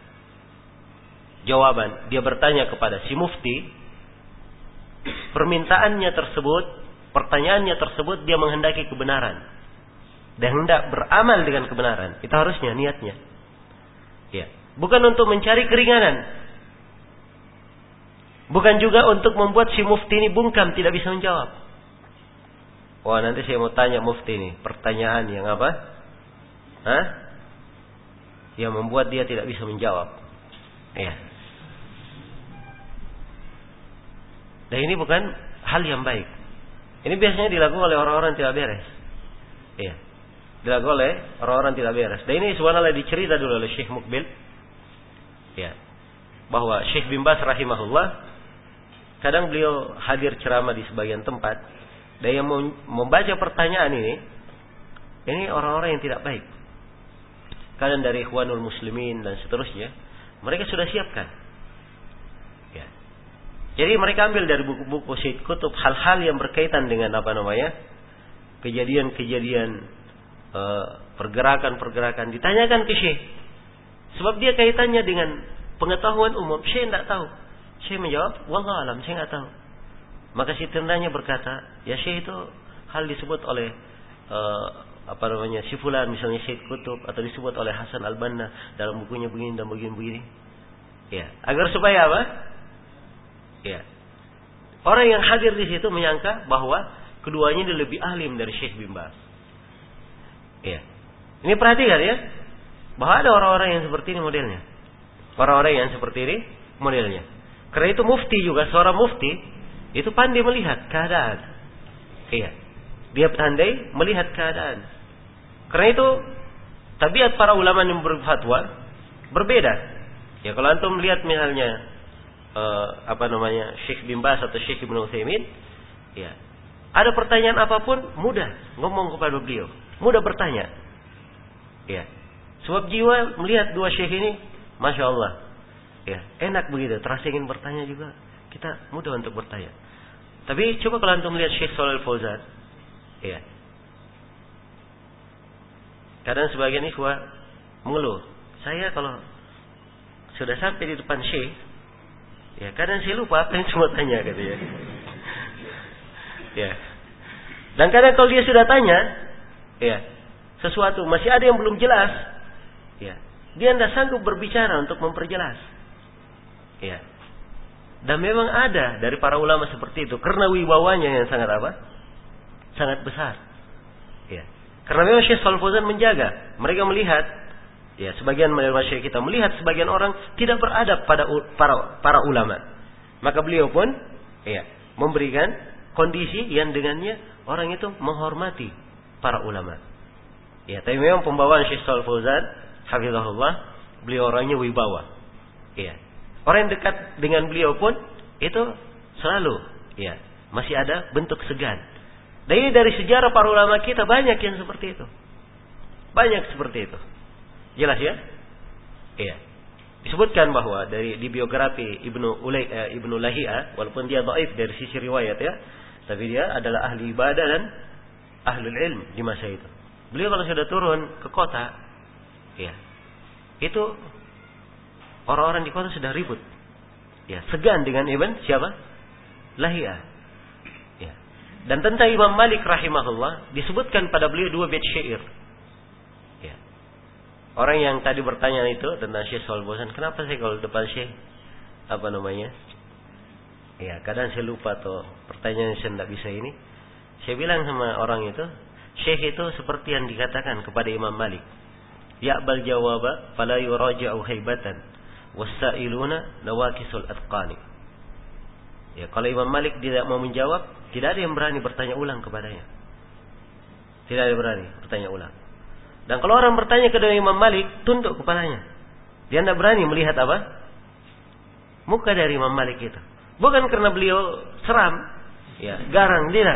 jawaban, dia bertanya kepada si mufti, permintaannya tersebut, pertanyaannya tersebut dia menghendaki kebenaran dan hendak beramal dengan kebenaran. Itu harusnya niatnya. Ya, bukan untuk mencari keringanan. Bukan juga untuk membuat si mufti ini bungkam, tidak bisa menjawab. Wah, nanti saya mau tanya mufti ini pertanyaan yang apa? Hah? Yang membuat dia tidak bisa menjawab. Ya. Dan ini bukan hal yang baik. Ini biasanya dilakukan oleh orang-orang yang tidak beres. Iya. Dilakukan oleh orang-orang tidak beres. Dan ini subhanallah dicerita dulu oleh Syekh Mukbil. Ya. Bahwa Syekh bin Baz rahimahullah, kadang beliau hadir ceramah di sebagian tempat, dan yang membaca pertanyaan ini, ini orang-orang yang tidak baik. Kadang dari Ikhwanul Muslimin dan seterusnya, mereka sudah siapkan. Ya. Jadi mereka ambil dari buku-buku Syed Qutb hal-hal yang berkaitan dengan apa namanya, kejadian-kejadian, uh, pergerakan-pergerakan, ditanyakan ke Syekh. Sebab dia kaitannya dengan pengetahuan umum. Syekh tidak tahu. Syekh menjawab, wallahu alam, saya tidak tahu. Maka si tendanya berkata, ya Syekh itu hal disebut oleh uh, apa namanya, si fulan, misalnya Syed Qutb, atau disebut oleh Hasan Al-Banna dalam bukunya begini dan begini-begini. Ya, agar supaya apa? Ya. Orang yang hadir di situ menyangka bahwa keduanya ini lebih alim dari Syekh bin Baz. Ya. Ini perhatikan ya, bahwa ada orang-orang yang seperti ini modelnya. Orang-orang yang seperti ini modelnya. Karena itu mufti juga, seorang mufti itu pandai melihat keadaan. Iya. Dia pandai melihat keadaan. Karena itu tabiat para ulama yang berfatwa berbeda. Ya, kalau antum melihat misalnya uh, apa namanya, Syekh bin Baz atau Syekh Ibnu Utsaimin, ya. Ada pertanyaan apapun mudah ngomong kepada beliau, mudah bertanya. Ya. Sebab jiwa melihat dua syekh ini, masya Allah, ya, enak begitu. Terasa ingin bertanya juga, kita mudah untuk bertanya. Tapi coba kalau antum melihat Syekh Shalal Fauzan, ya, kadang sebagian ikhwah mengeluh, saya kalau sudah sampai di depan Syekh, ya kadang saya lupa apa yang semua tanya, katanya. Ya. Dan kadang kalau dia sudah tanya, ya, sesuatu masih ada yang belum jelas, ya, dia tidak sanggup berbicara untuk memperjelas. Ya. Dan memang ada dari para ulama seperti itu karena wibawanya yang sangat apa? Sangat besar. Ya. Karena memang Syekh Shalal Fauzan menjaga. Mereka melihat, ya, sebagian masyarakat kita melihat sebagian orang tidak beradab pada para para ulama. Maka beliau pun, ya, memberikan kondisi yang dengannya orang itu menghormati para ulama. Ya, tapi memang pembawaan Syekh Shalal Fauzan, hafizahullah, beliau orangnya wibawa. Ya. Orang yang dekat dengan beliau pun itu selalu, ya, masih ada bentuk segan. Dan ini dari sejarah para ulama kita banyak yang seperti itu. Banyak seperti itu. Jelas ya? Iya. Disebutkan bahwa dari di biografi Ibnu Ulay, eh, Ibnu Lahia, walaupun dia dhaif dari sisi riwayat ya, tapi dia adalah ahli ibadah dan ahlul ilm di masa itu. Beliau kalau sudah turun ke kota, ya, itu orang-orang di kota sudah ribut. Ya, segan dengan Ibn siapa? Lahia. Ya. Dan tentang Imam Malik rahimahullah disebutkan pada beliau dua bait syair. Ya. Orang yang tadi bertanya itu tentang Syekh Shalal Fauzan, kenapa saya kalau depan Syekh apa namanya? Ya, kadang saya lupa atau pertanyaan saya tidak bisa ini. Saya bilang sama orang itu, Syekh itu seperti yang dikatakan kepada Imam Malik. Ya'bal jawaba fala yuraja'u haibatan. Wasailuna nawakisul atqani. Ya, kalau Imam Malik tidak mau menjawab, tidak ada yang berani bertanya ulang kepadanya. Tidak ada yang berani bertanya ulang. Dan kalau orang bertanya kepada Imam Malik, tunduk kepalanya. Dia tidak berani melihat apa? Muka dari Imam Malik itu. Bukan karena beliau seram, ya, garang, tidak.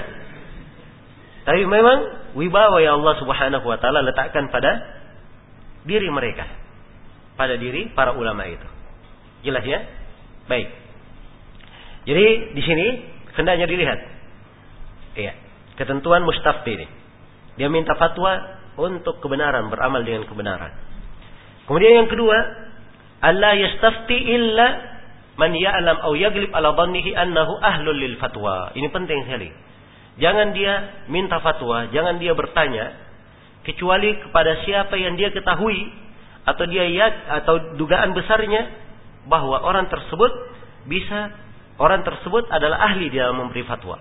Tapi memang wibawa yang Allah Subhanahu wa taala letakkan pada diri mereka. Pada diri para ulama itu. Jelas ya? Baik. Jadi di sini hendaknya dilihat. Iya. Ketentuan mustafti ini. Dia minta fatwa untuk kebenaran, beramal dengan kebenaran. Kemudian yang kedua, alla yastafti illa man ya'lam aw yaglib ala dhannihi annahu ahlul lil fatwa. Ini penting sekali. Jangan dia minta fatwa, jangan dia bertanya kecuali kepada siapa yang dia ketahui atau dia ya, atau dugaan besarnya bahwa orang tersebut bisa, orang tersebut adalah ahli dalam memberi fatwa.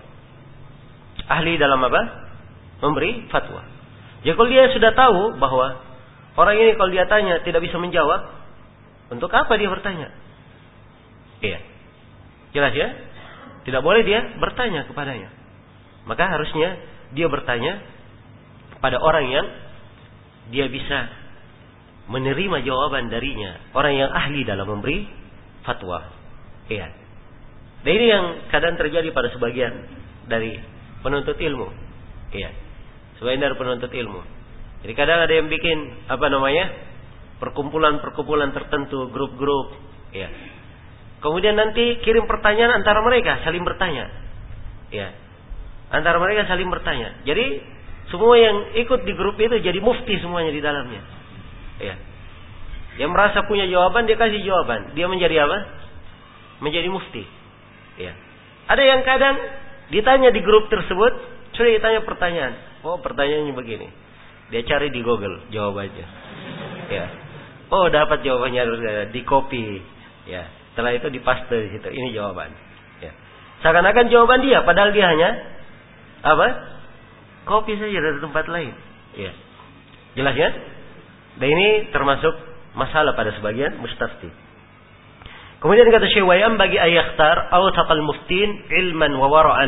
Ahli dalam apa? Memberi fatwa. Jadi kalau dia sudah tahu bahwa orang ini kalau dia tanya tidak bisa menjawab, untuk apa dia bertanya? Iya. Jelas ya? Tidak boleh dia bertanya kepadanya. Maka harusnya dia bertanya pada orang yang dia bisa menerima jawaban darinya, orang yang ahli dalam memberi fatwa. Iya. Dan ini yang kadang terjadi pada sebagian dari penuntut ilmu. Iya. Sebagian dari penuntut ilmu. Jadi kadang ada yang bikin apa namanya? perkumpulan-perkumpulan tertentu, grup-grup, ya. Kemudian nanti kirim pertanyaan antara mereka, saling bertanya. Ya. Antara mereka saling bertanya. Jadi semua yang ikut di grup itu jadi mufti semuanya di dalamnya. Ya. Yang merasa punya jawaban dia kasih jawaban. Dia menjadi apa? Menjadi mufti. Ya. Ada yang kadang ditanya di grup tersebut, sudah ditanya pertanyaan. Oh, pertanyaannya begini. Dia cari di Google jawabannya. Ya. Oh, dapat jawabannya di copy. Ya. Setelah itu dipaste di situ. Ini jawaban. Ya. Seakan-akan jawaban dia, padahal dia hanya apa? Copy saja dari tempat lain. Ya. Jelas ya? Dan ini termasuk masalah pada sebagian mustafti. Kemudian kata Syekh Wayam bagi ayakhtar awsaqal muftin ilman wa wara'an.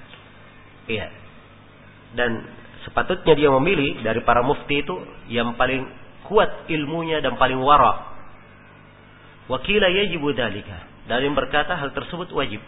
Iya. Dan sepatutnya dia memilih dari para mufti itu yang paling kuat ilmunya dan paling wara. Wakila yajibu dzalika. Dan yang berkata hal tersebut wajib.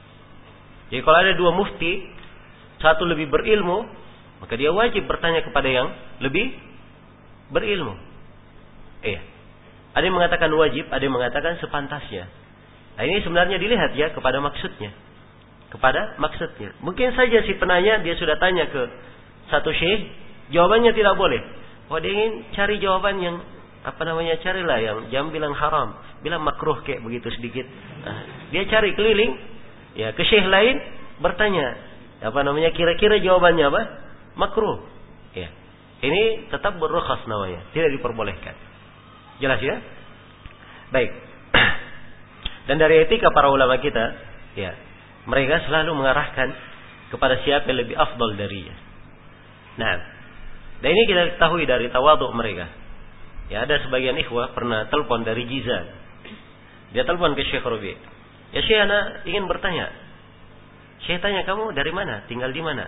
Jadi kalau ada dua mufti, satu lebih berilmu, maka dia wajib bertanya kepada yang lebih berilmu. Iya. Ada yang mengatakan wajib, ada yang mengatakan sepantasnya. Nah, ini sebenarnya dilihat ya kepada maksudnya. Kepada maksudnya. Mungkin saja si penanya dia sudah tanya ke satu syekh, jawabannya tidak boleh. Oh, dia ingin cari jawaban yang apa namanya, carilah yang jangan bilang haram, bilang makruh kayak begitu sedikit. Nah, dia cari keliling, ya ke syekh lain bertanya, apa namanya, kira-kira jawabannya apa? Makruh. Ya. Ini tetap berrukhas namanya, tidak diperbolehkan. Jelas ya? Baik. Dan dari etika para ulama kita, ya, mereka selalu mengarahkan kepada siapa yang lebih afdal darinya. Nah, dan ini kita ketahui dari tawaduk mereka. Ya, ada sebagian ikhwah pernah telepon dari Jizan. Dia telepon ke Syekh Rabi. Ya Syekh, ana ingin bertanya. Syekh tanya, kamu dari mana? Tinggal di mana?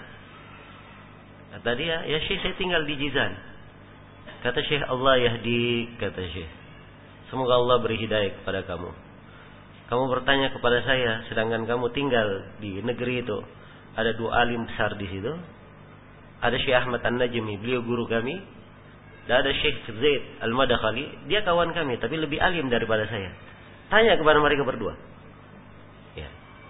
Kata dia, ya Syekh, saya tinggal di Jizan. Kata Syekh, Allah yahdi, kata Syekh. Semoga Allah beri hidayah kepada kamu. Kamu bertanya kepada saya, sedangkan kamu tinggal di negeri itu. Ada dua alim besar di situ. Ada Syekh Ahmad An-Najmi, beliau guru kami. Dan ada Syekh Zaid Al-Madakhali, dia kawan kami, tapi lebih alim daripada saya. Tanya kepada mereka berdua. Ya.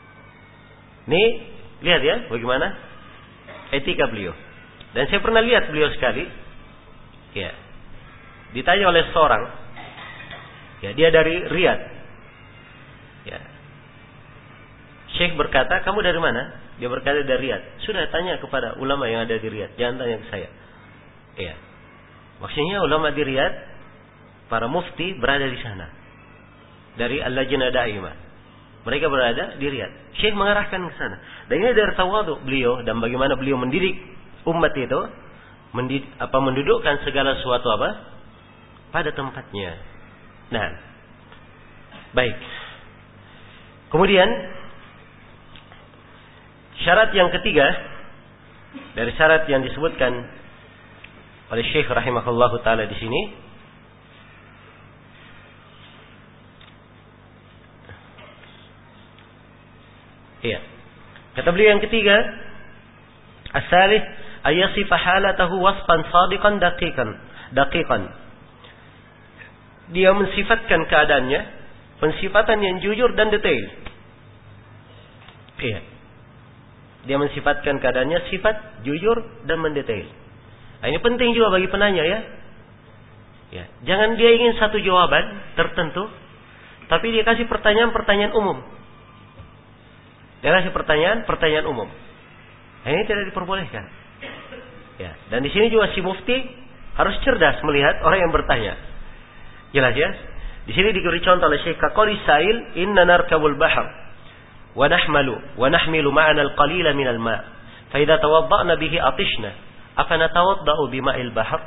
Nih, lihat ya, bagaimana etika beliau. Dan saya pernah lihat beliau sekali. Ya. Ditanya oleh seorang. Ya, dia dari Riyadh. Ya. Syekh berkata, kamu dari mana? Dia berkata dari Riyadh. Sudah tanya kepada ulama yang ada di Riyadh, jangan tanya ke saya. Ya. Maksudnya ulama di Riyadh, para mufti berada di sana. Dari Al-Lajnah Daimah. Mereka berada di Riyadh. Syekh mengarahkan ke sana. Dan ini dari tawaduk beliau dan bagaimana beliau mendidik umat itu, mendidik, apa mendudukkan segala sesuatu apa pada tempatnya. Nah, baik. Kemudian syarat yang ketiga dari syarat yang disebutkan oleh Syekh rahimahullahu taala di sini, iya. Kata beliau yang ketiga, as-salih ayasif halatahu wasfan sadiqan daqiqan, daqiqan. Dia mensifatkan keadaannya pensifatan yang jujur dan detail. Iya. Dia mensifatkan keadaannya sifat jujur dan mendetail. Nah, ini penting juga bagi penanya ya. Ya, jangan dia ingin satu jawaban tertentu, tapi dia kasih pertanyaan-pertanyaan umum. Dia kasih pertanyaan-pertanyaan umum. Nah, ini tidak diperbolehkan. Ya, dan di sini juga si mufti harus cerdas melihat orang yang bertanya. Jelas ya? Di sini diberi contoh oleh Syekh Qaqali Sail, inna narkabul bahr wa nahmalu wa nahmilu ma'ana al-qalila min al-ma'. Fa idza tawadda'na bihi atishna, afa natawadda'u bima'il bahr?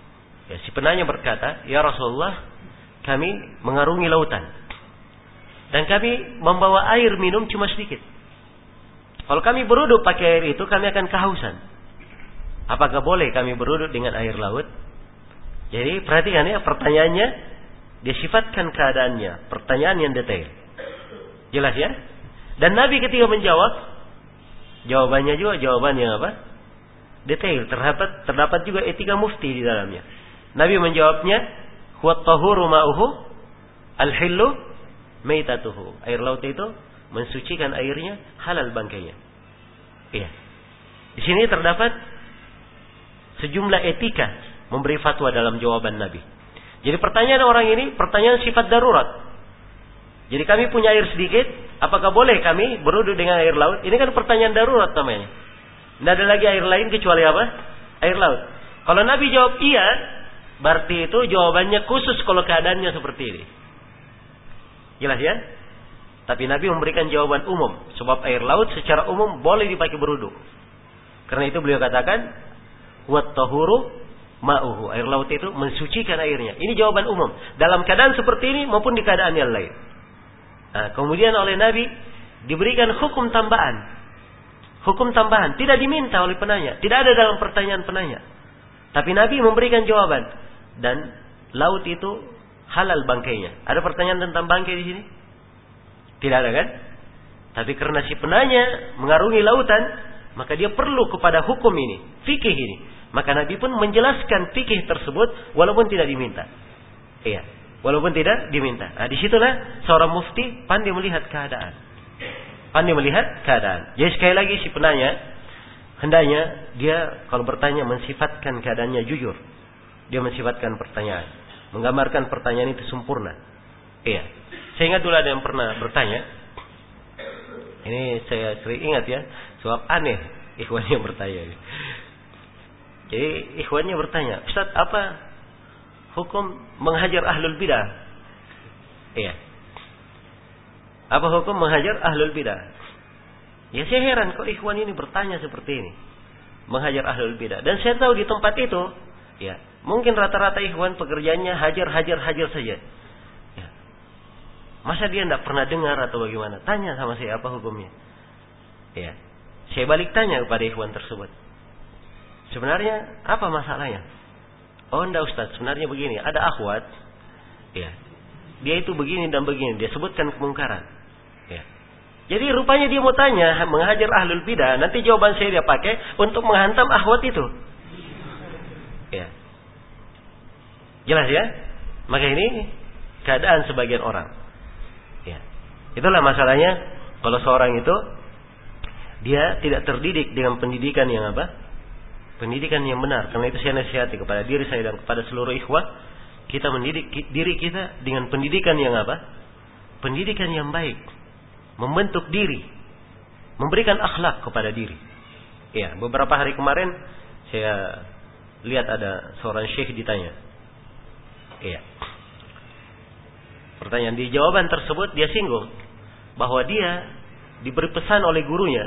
Ya, si penanya berkata, "Ya Rasulullah, kami mengarungi lautan. Dan kami membawa air minum cuma sedikit. Kalau kami berwudu pakai air itu, kami akan kehausan. Apakah boleh kami berwudu dengan air laut? Jadi perhatikan ya, pertanyaannya dia sifatkan keadaannya, pertanyaan yang detail. Jelas ya? Dan Nabi ketika menjawab, jawabannya juga jawaban yang apa? Detail. Terdapat terdapat juga etika mufti di dalamnya. Nabi menjawabnya, huwa tahuru ma'uhu al-hillu maitatuhu. Air laut itu mensucikan airnya, halal bangkainya. Iya. Di sini terdapat sejumlah etika memberi fatwa dalam jawaban Nabi. Jadi pertanyaan orang ini pertanyaan sifat darurat. Jadi kami punya air sedikit, apakah boleh kami berwudu dengan air laut? Ini kan pertanyaan darurat namanya. Tidak ada lagi air lain kecuali apa? Air laut. Kalau Nabi jawab iya, berarti itu jawabannya khusus kalau keadaannya seperti ini. Jelas ya? Tapi Nabi memberikan jawaban umum. Sebab air laut secara umum boleh dipakai berwudu. Karena itu beliau katakan, wat tahuru ma'uhu. Air laut itu mensucikan airnya. Ini jawaban umum. Dalam keadaan seperti ini maupun di keadaan yang lain. Nah, kemudian oleh Nabi diberikan hukum tambahan. Hukum tambahan. Tidak diminta oleh penanya. Tidak ada dalam pertanyaan penanya. Tapi Nabi memberikan jawaban. Dan laut itu halal bangkainya. Ada pertanyaan tentang bangkai di sini? Tidak ada kan? Tapi karena si penanya mengarungi lautan, maka dia perlu kepada hukum ini, fikih ini. Maka Nabi pun menjelaskan fikih tersebut walaupun tidak diminta. Iya, walaupun tidak diminta. Nah, disitulah seorang mufti pandai melihat keadaan. Pandai melihat keadaan. Jadi sekali lagi si penanya, hendaknya dia kalau bertanya mensifatkan keadaannya jujur. Dia mensifatkan pertanyaan, menggambarkan pertanyaan itu sempurna. Iya. Saya ingat dulu ada yang pernah bertanya. Ini saya sering ingat ya, sebab aneh ikhwan yang bertanya. Jadi ikhwannya bertanya, Ustaz, apa hukum menghajar ahlul bidah? Iya. Apa hukum menghajar ahlul bidah? Ya saya heran kok ikhwan ini bertanya seperti ini. Menghajar ahlul bidah. Dan saya tahu di tempat itu, ya, mungkin rata-rata ikhwan pekerjaannya hajar, hajar, hajar saja. Ya. Masa dia tidak pernah dengar atau bagaimana? Tanya sama saya apa hukumnya. Ya. Saya balik tanya kepada ikhwan tersebut. Sebenarnya apa masalahnya? Oh enggak Ustaz, sebenarnya begini. Ada akhwat. Ya. Dia itu begini dan begini. Dia sebutkan kemungkaran. Ya. Jadi rupanya dia mau tanya menghajar ahlul bidah. Nanti jawaban saya dia pakai untuk menghantam akhwat itu. Ya. Jelas ya? Maka ini keadaan sebagian orang. Ya. Itulah masalahnya kalau seorang itu dia tidak terdidik dengan pendidikan yang apa? Pendidikan yang benar. Karena itu saya nasihati kepada diri saya dan kepada seluruh ikhwah, kita mendidik diri kita dengan pendidikan yang apa? Pendidikan yang baik. Membentuk diri, memberikan akhlak kepada diri. Ya, beberapa hari kemarin saya lihat ada seorang syekh ditanya. Iya. Pertanyaan di jawaban tersebut dia singgung bahwa dia diberi pesan oleh gurunya,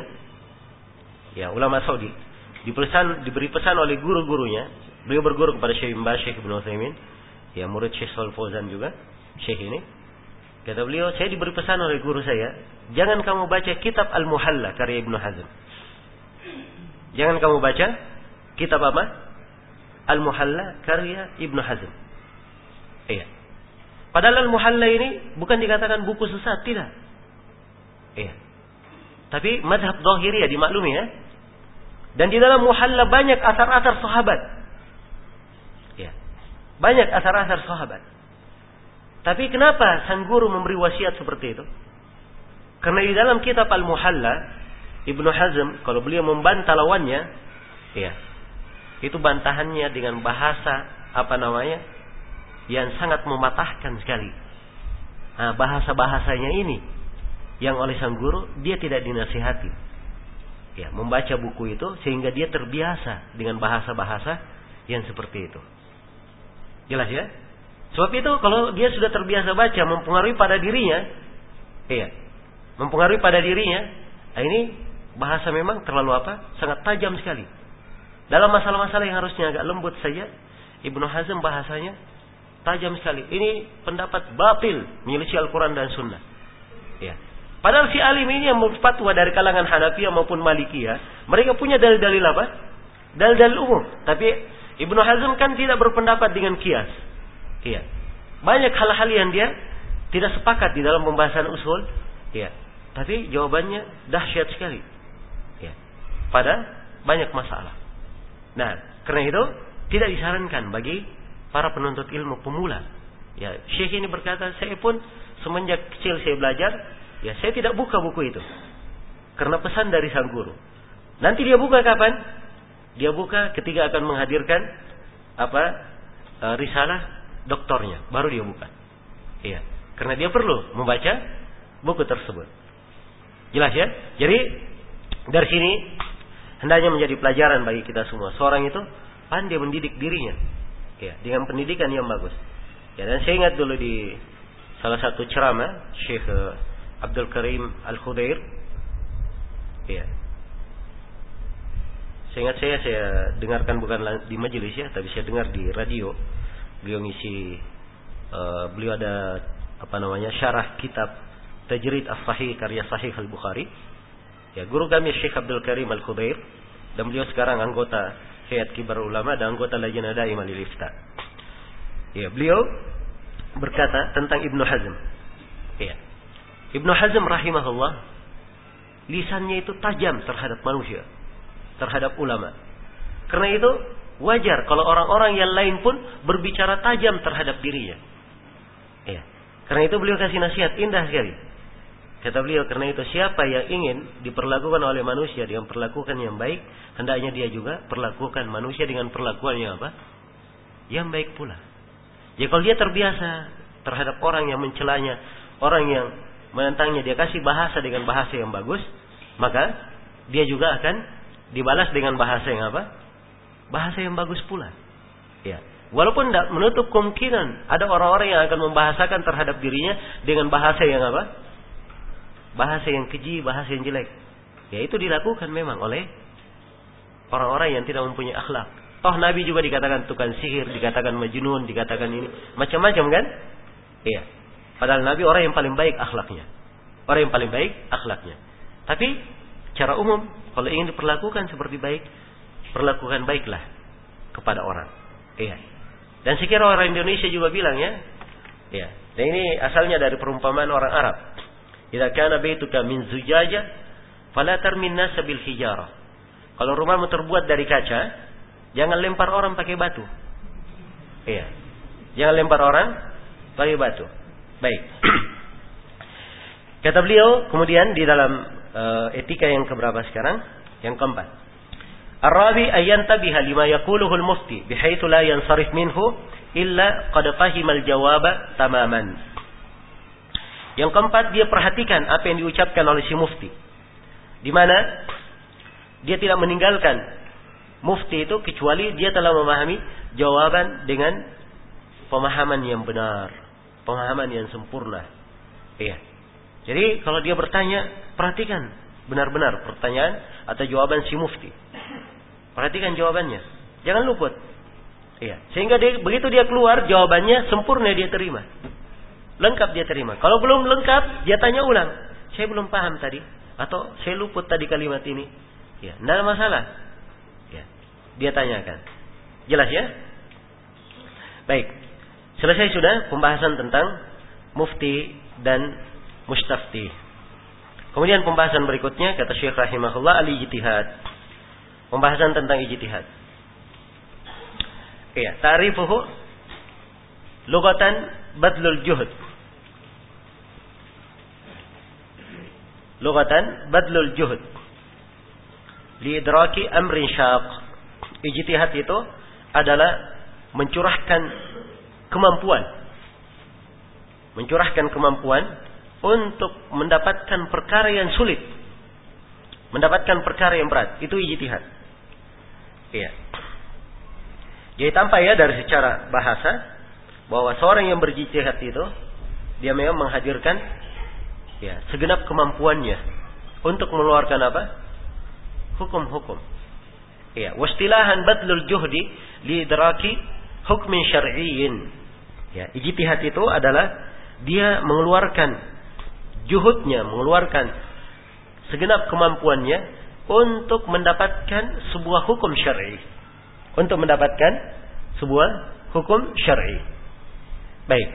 ya ulama Saudi, diberi pesan, diberi pesan oleh guru-gurunya. Beliau berguru kepada Syekh Ibn Baz, Syekh Ibn Utsaimin, ya murid Syekh Shalih Fauzan juga, Syekh ini. Kata beliau, saya diberi pesan oleh guru saya, jangan kamu baca kitab Al-Muhalla karya Ibnu Hazm. Jangan kamu baca kitab apa? Al-Muhalla karya Ibnu Hazm. Iya. Padahal Al-Muhalla ini bukan dikatakan buku sesat, tidak. Iya. Tapi madhab Zahiriyah dimaklumi ya. Dan di dalam Muhalla banyak asar-asar sahabat. Iya. Banyak asar-asar sahabat. Tapi kenapa sang guru memberi wasiat seperti itu? Karena di dalam kitab Al-Muhalla, Ibnu Hazm kalau beliau membantah lawannya, iya. Itu bantahannya dengan bahasa apa namanya? Yang sangat mematahkan sekali. Nah, bahasa-bahasanya ini yang oleh sang guru dia tidak dinasihati. Ya, membaca buku itu sehingga dia terbiasa dengan bahasa-bahasa yang seperti itu. Jelas ya? Sebab itu kalau dia sudah terbiasa baca mempengaruhi pada dirinya, iya, mempengaruhi pada dirinya, nah ini bahasa memang terlalu apa? Sangat tajam sekali. Dalam masalah-masalah yang harusnya agak lembut saja, Ibnu Hazm bahasanya tajam sekali. Ini pendapat batil menyelisih Al-Quran dan Sunnah. Ya. Padahal si alim ini yang berfatwa dari kalangan Hanafiyah maupun Malikiyah, mereka punya dalil-dalil apa? Dalil-dalil umum. Tapi Ibnu Hazm kan tidak berpendapat dengan qiyas. Iya. Banyak hal-hal yang dia tidak sepakat di dalam pembahasan usul. Iya. Tapi jawabannya dahsyat sekali. Ya. Pada banyak masalah. Nah, karena itu tidak disarankan bagi para penuntut ilmu pemula. Ya, Syekh ini berkata, saya pun semenjak kecil saya belajar, ya saya tidak buka buku itu. Karena pesan dari sang guru. Nanti dia buka kapan? Dia buka ketika akan menghadirkan apa? E, risalah doktornya, baru dia buka. Iya, karena dia perlu membaca buku tersebut. Jelas ya? Jadi dari sini hendaknya menjadi pelajaran bagi kita semua. Seorang itu pandai mendidik dirinya, ya, dengan pendidikan yang bagus. Ya, dan saya ingat dulu di salah satu ceramah Syekh Abdul Karim Al-Khudair. Ya. Saya ingat saya saya dengarkan bukan di majelis ya, tapi saya dengar di radio. Beliau ngisi uh, beliau ada apa namanya? Syarah kitab Tajrid As-Sahih karya Sahih Al-Bukhari. Ya, guru kami Syekh Abdul Karim Al-Khudair, dan beliau sekarang anggota Hayat Kibar Ulama dan anggota Lajnah Daimah lil Ifta. Ya, beliau berkata tentang Ibnu Hazm. Ya. Ibnu Hazm rahimahullah, lisannya itu tajam terhadap manusia, terhadap ulama. Karena itu wajar kalau orang-orang yang lain pun berbicara tajam terhadap dirinya. Ya. Karena itu beliau kasih nasihat indah sekali. Kata beliau, karena itu siapa yang ingin diperlakukan oleh manusia dengan perlakukan yang baik, hendaknya dia juga perlakukan manusia dengan perlakuan yang apa? Yang baik pula. Ya, kalau dia terbiasa terhadap orang yang mencelanya, orang yang menentangnya, dia kasih bahasa dengan bahasa yang bagus, maka dia juga akan dibalas dengan bahasa yang apa? Bahasa yang bagus pula. Ya. Walaupun tidak menutup kemungkinan ada orang-orang yang akan membahasakan terhadap dirinya dengan bahasa yang apa? Bahasa yang keji, bahasa yang jelek. Ya, itu dilakukan memang oleh orang-orang yang tidak mempunyai akhlak. Toh Nabi juga dikatakan tukang sihir, dikatakan majnun, dikatakan ini macam-macam kan? Iya. Padahal Nabi orang yang paling baik akhlaknya. Orang yang paling baik akhlaknya. Tapi secara umum kalau ingin diperlakukan seperti baik, perlakukan baiklah kepada orang. Iya. Dan sekira orang Indonesia juga bilang ya. Iya. Dan ini asalnya dari perumpamaan orang Arab. Idza kana baituka min zujaja fala tarmin nasa bil hijarah. Kalau rumahmu terbuat dari kaca, jangan lempar orang pakai batu. Iya. Jangan lempar orang pakai batu. Baik. Kata beliau kemudian di dalam uh, etika yang keberapa sekarang? Yang keempat. Ar-rabi ayyantabiha lima yaquluhu al-mufti bihaitsu la yansarif minhu illa qad fahima al-jawaba tamaman. Yang keempat, dia perhatikan apa yang diucapkan oleh si mufti. Di mana dia tidak meninggalkan mufti itu kecuali dia telah memahami jawaban dengan pemahaman yang benar, pemahaman yang sempurna. Iya. Jadi kalau dia bertanya, perhatikan benar-benar pertanyaan atau jawaban si mufti. Perhatikan jawabannya, jangan luput. Iya. Sehingga dia, begitu dia keluar jawabannya sempurna dia terima. Lengkap dia terima. Kalau belum lengkap, dia tanya ulang. Saya belum paham tadi, atau saya luput tadi kalimat ini. Ya, tidak ada masalah. Ya, dia tanyakan. Jelas ya? Baik. Selesai sudah pembahasan tentang mufti dan mustafti. Kemudian pembahasan berikutnya kata Syekh rahimahullah al-ijtihad. Pembahasan tentang ijtihad. Iya, ta'rifuhu lughatan badlul juhd. Lughatan badlul juhd li idraki amrin syaq. Ijtihad itu adalah mencurahkan kemampuan. Mencurahkan kemampuan untuk mendapatkan perkara yang sulit. Mendapatkan perkara yang berat, itu ijtihad. Iya. Jadi tampak ya dari secara bahasa bahwa seorang yang berijtihad itu dia memang menghadirkan ya segenap kemampuannya untuk mengeluarkan apa? Hukum-hukum. Ya, wastilahan badlul juhdi li idraki hukmin syar'iyyin. Ya, ijtihad itu adalah dia mengeluarkan juhudnya, mengeluarkan segenap kemampuannya untuk mendapatkan sebuah hukum syar'i. Untuk mendapatkan sebuah hukum syar'i. Baik.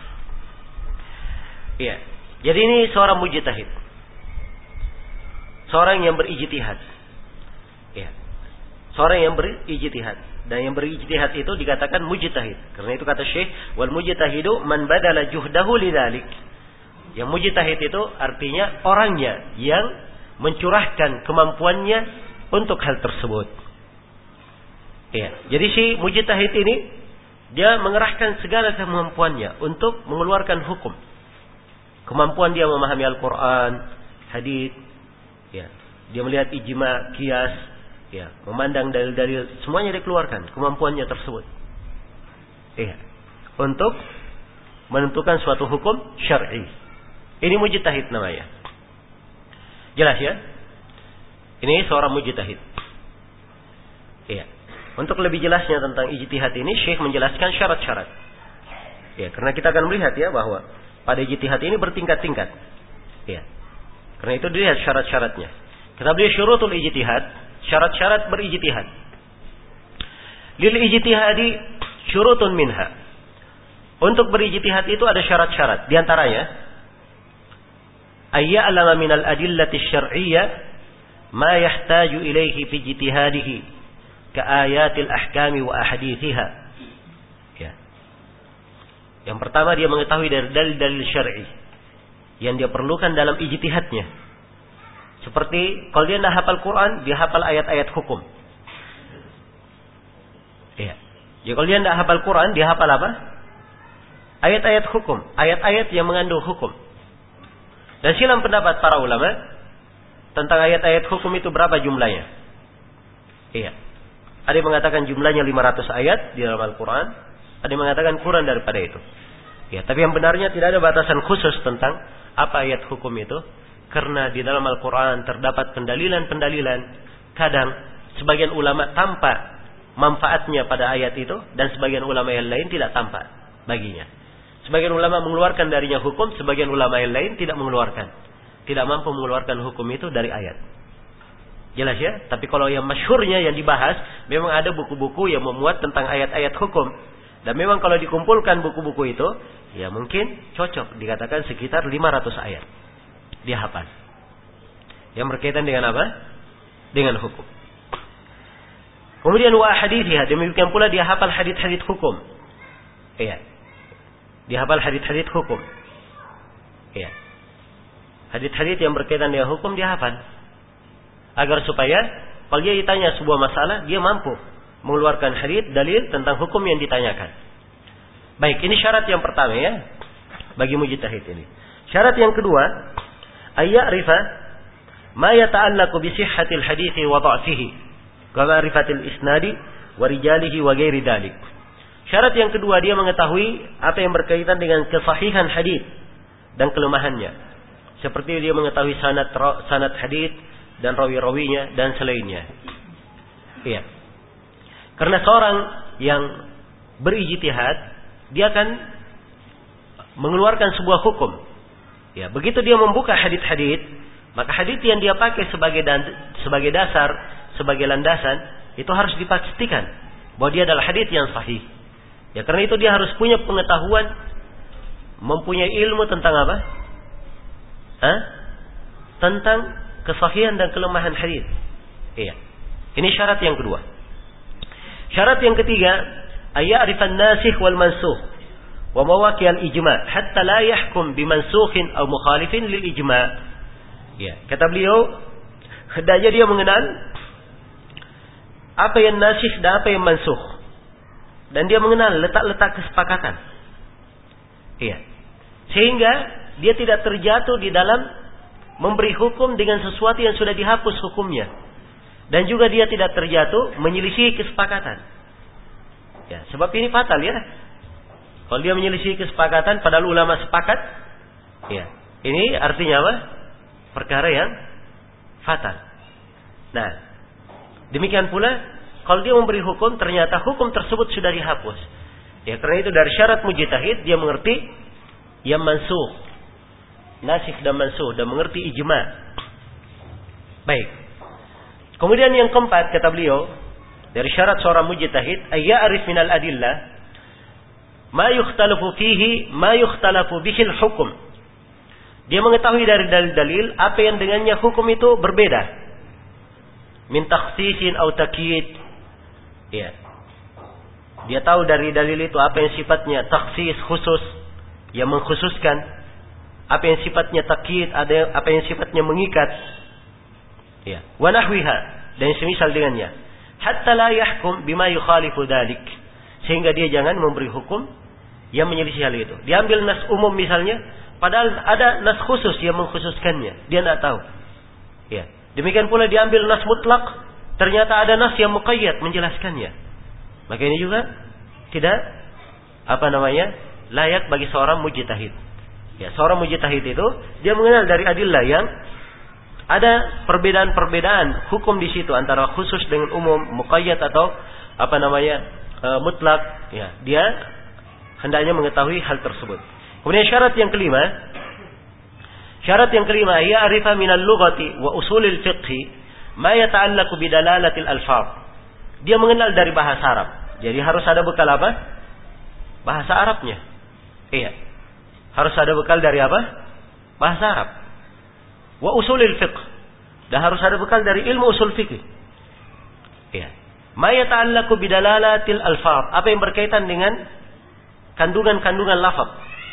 Iya. Jadi ini seorang mujtahid. Seorang yang berijtihad. Iya. Seorang yang berijtihad. Dan yang berijtihad itu dikatakan mujtahid. Karena itu kata Syekh, wal mujtahidu man badala juhdahu lidzalik. Yang mujtahid itu artinya orangnya yang mencurahkan kemampuannya untuk hal tersebut. Iya. Jadi si mujtahid ini dia mengerahkan segala kemampuannya untuk mengeluarkan hukum. Kemampuan dia memahami Al-Quran, hadits, ya. Dia melihat ijma, qiyas, ya, memandang dalil-dalil, semuanya dikeluarkan kemampuannya tersebut. Iya. Untuk menentukan suatu hukum syar'i. Ini mujtahid namanya. Jelas ya? Ini seorang mujtahid. Iya. Untuk lebih jelasnya tentang ijtihad ini, Syekh menjelaskan syarat-syarat. Ya, karena kita akan melihat ya bahwa pada ijtihad ini bertingkat-tingkat. Ya. Karena itu dilihat syarat-syaratnya. Kita beli syurutul ijtihad, syarat-syarat berijtihad. Lil ijtihadi syurutun minha. Untuk berijtihad itu ada syarat-syarat. Di antaranya ayya'lama minal adillati syar'iyyah ma yahtaju ilaihi fi ijtihadihi ka ayatil ahkami wa ahadithiha. Ya. Yang pertama dia mengetahui dari dalil-dalil syar'i yang dia perlukan dalam ijtihadnya. Seperti kalau dia tidak hafal Quran, dia hafal ayat-ayat hukum. Ya. Jadi kalau dia tidak hafal Quran, dia hafal apa? Ayat-ayat hukum, ayat-ayat yang mengandung hukum. Dan silam pendapat para ulama tentang ayat-ayat hukum itu berapa jumlahnya. Iya. Ada yang mengatakan jumlahnya lima ratus ayat di dalam Al-Quran. Ada yang mengatakan kurang daripada itu. Ya, tapi yang benarnya tidak ada batasan khusus tentang apa ayat hukum itu. Karena di dalam Al-Quran terdapat pendalilan-pendalilan. Kadang sebagian ulama tampak manfaatnya pada ayat itu. Dan sebagian ulama yang lain tidak tampak baginya. Sebagian ulama mengeluarkan darinya hukum. Sebagian ulama yang lain tidak mengeluarkan. Tidak mampu mengeluarkan hukum itu dari ayat. Jelas ya? Tapi kalau yang masyhurnya yang dibahas, memang ada buku-buku yang memuat tentang ayat-ayat hukum. Dan memang kalau dikumpulkan buku-buku itu, ya mungkin cocok. Dikatakan sekitar lima ratus ayat. Dia hafal. Yang berkaitan dengan apa? Dengan hukum. Kemudian wa haditsnya, demikian pula dia hafal hadits-hadits hukum. Iya. Dia hafal hadits-hadits hukum. Iya. Hadits-hadits yang berkaitan dengan hukum dia hafal. Agar supaya kalau dia ditanya sebuah masalah, dia mampu mengeluarkan hadits dalil tentang hukum yang ditanyakan. Baik, ini syarat yang pertama ya bagi mujtahid ini. Syarat yang kedua, ayya'rifa ma yata'allaqu bi sihhatil hadithi wa dha'fihi, wa ma'rifatil isnadi wa rijalihi wa ghairi dzalik. Syarat yang kedua, dia mengetahui apa yang berkaitan dengan kesahihan hadits dan kelemahannya. Seperti dia mengetahui sanad sanad hadits dan rawi-rawinya dan selainnya. Iya. Karena seorang yang berijtihad, dia akan mengeluarkan sebuah hukum. Ya, begitu dia membuka hadits-hadits, maka hadits yang dia pakai sebagai dan, sebagai dasar, sebagai landasan, itu harus dipastikan bahwa dia adalah hadits yang sahih. Ya, karena itu dia harus punya pengetahuan, mempunyai ilmu tentang apa? Hah? Tentang kesahihan dan kelemahan hadits. Iya. Ini syarat yang kedua. Syarat yang ketiga, ayya'rifan nasikh wal mansukh wa mawaqi' al ijma' hatta la yahkum bimansukhin aw mukhalifin lil ijma'. Ya, kata beliau, hendaknya dia mengenal apa yang nasikh dan apa yang mansukh. Dan dia mengenal letak-letak kesepakatan. Iya. Sehingga dia tidak terjatuh di dalam memberi hukum dengan sesuatu yang sudah dihapus hukumnya. Dan juga dia tidak terjatuh menyelisihi kesepakatan. Ya, sebab ini fatal ya. Kalau dia menyelisihi kesepakatan padahal ulama sepakat, ya, ini artinya apa? Perkara yang fatal. Nah, demikian pula kalau dia memberi hukum ternyata hukum tersebut sudah dihapus. Ya, karena itu dari syarat mujtahid dia mengerti yang mansukh. nasikh dan mansukh dan mengerti ijma. Baik. Kemudian yang keempat kata beliau, dari syarat seorang mujtahid ay ya'rif minal adillah ma yukhtalafu fihi ma yukhtalafu bihi al-hukm. Dia mengetahui dari dalil-dalil apa yang dengannya hukum itu berbeda. Min takhsisin atau takyid. Ya. Dia tahu dari dalil itu apa yang sifatnya takhsis khusus, yang mengkhususkan, apa yang sifatnya takyid, ada apa yang sifatnya mengikat. Ya, wa nahwiha, dan semisal dengannya. Hatta la yahkum bima yukhalifu dzalik. Sehingga dia jangan memberi hukum yang menyelisih hal itu. Diambil nas umum misalnya, padahal ada nas khusus yang mengkhususkannya, dia tidak tahu. Ya. Demikian pula diambil nas mutlak, ternyata ada nas yang muqayyad menjelaskannya. Maka ini juga tidak apa namanya layak bagi seorang mujtahid. Ya, seorang mujtahid itu dia mengenal dari adillah yang ada perbedaan-perbedaan hukum di situ antara khusus dengan umum, muqayyad atau apa namanya e, mutlak. Ya, dia hendaknya mengetahui hal tersebut. Kemudian syarat yang kelima, syarat yang kelima ia arifa minal lughati wa usulil fiqhi ma yata'allaqu bidalalatil alfaz. Dia mengenal dari bahasa Arab. Jadi harus ada bekal apa? Bahasa Arabnya. Iya. Harus ada bekal dari apa? Bahasa Arab. Wa usulil fiqh. Dan harus ada bekal dari ilmu usul fikih. Iya. Ma yata'allaqu bidalalatil alfaz. Apa yang berkaitan dengan kandungan-kandungan lafaz.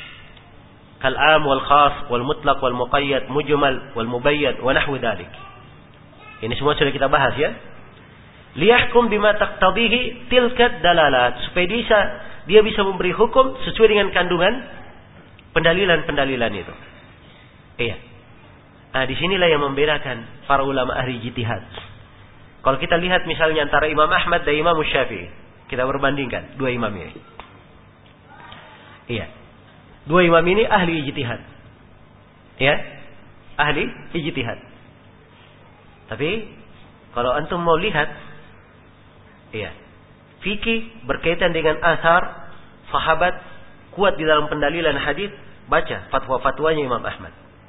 Kal am wal khas wal mutlaq wal muqayyad, mujmal wal mubayyad wa nahwu dzalik. Ini semua sudah kita bahas ya. Liyahkum bima taqtadihi tilka dalalat, supaya dia, dia bisa memberi hukum sesuai dengan kandungan pendalilan-pendalilan itu. Iya. Nah, disinilah yang membedakan para ulama ahli ijtihad. Kalau kita lihat misalnya antara Imam Ahmad dan Imam Syafi'i, kita berbandingkan dua imam ini. Iya. Dua imam ini ahli ijtihad. Ya? Ahli ijtihad. Tapi kalau antum mau lihat, iya, fikih berkaitan dengan asar sahabat kuat di dalam pendalilan hadis, baca fatwa-fatwanya Imam Ahmad.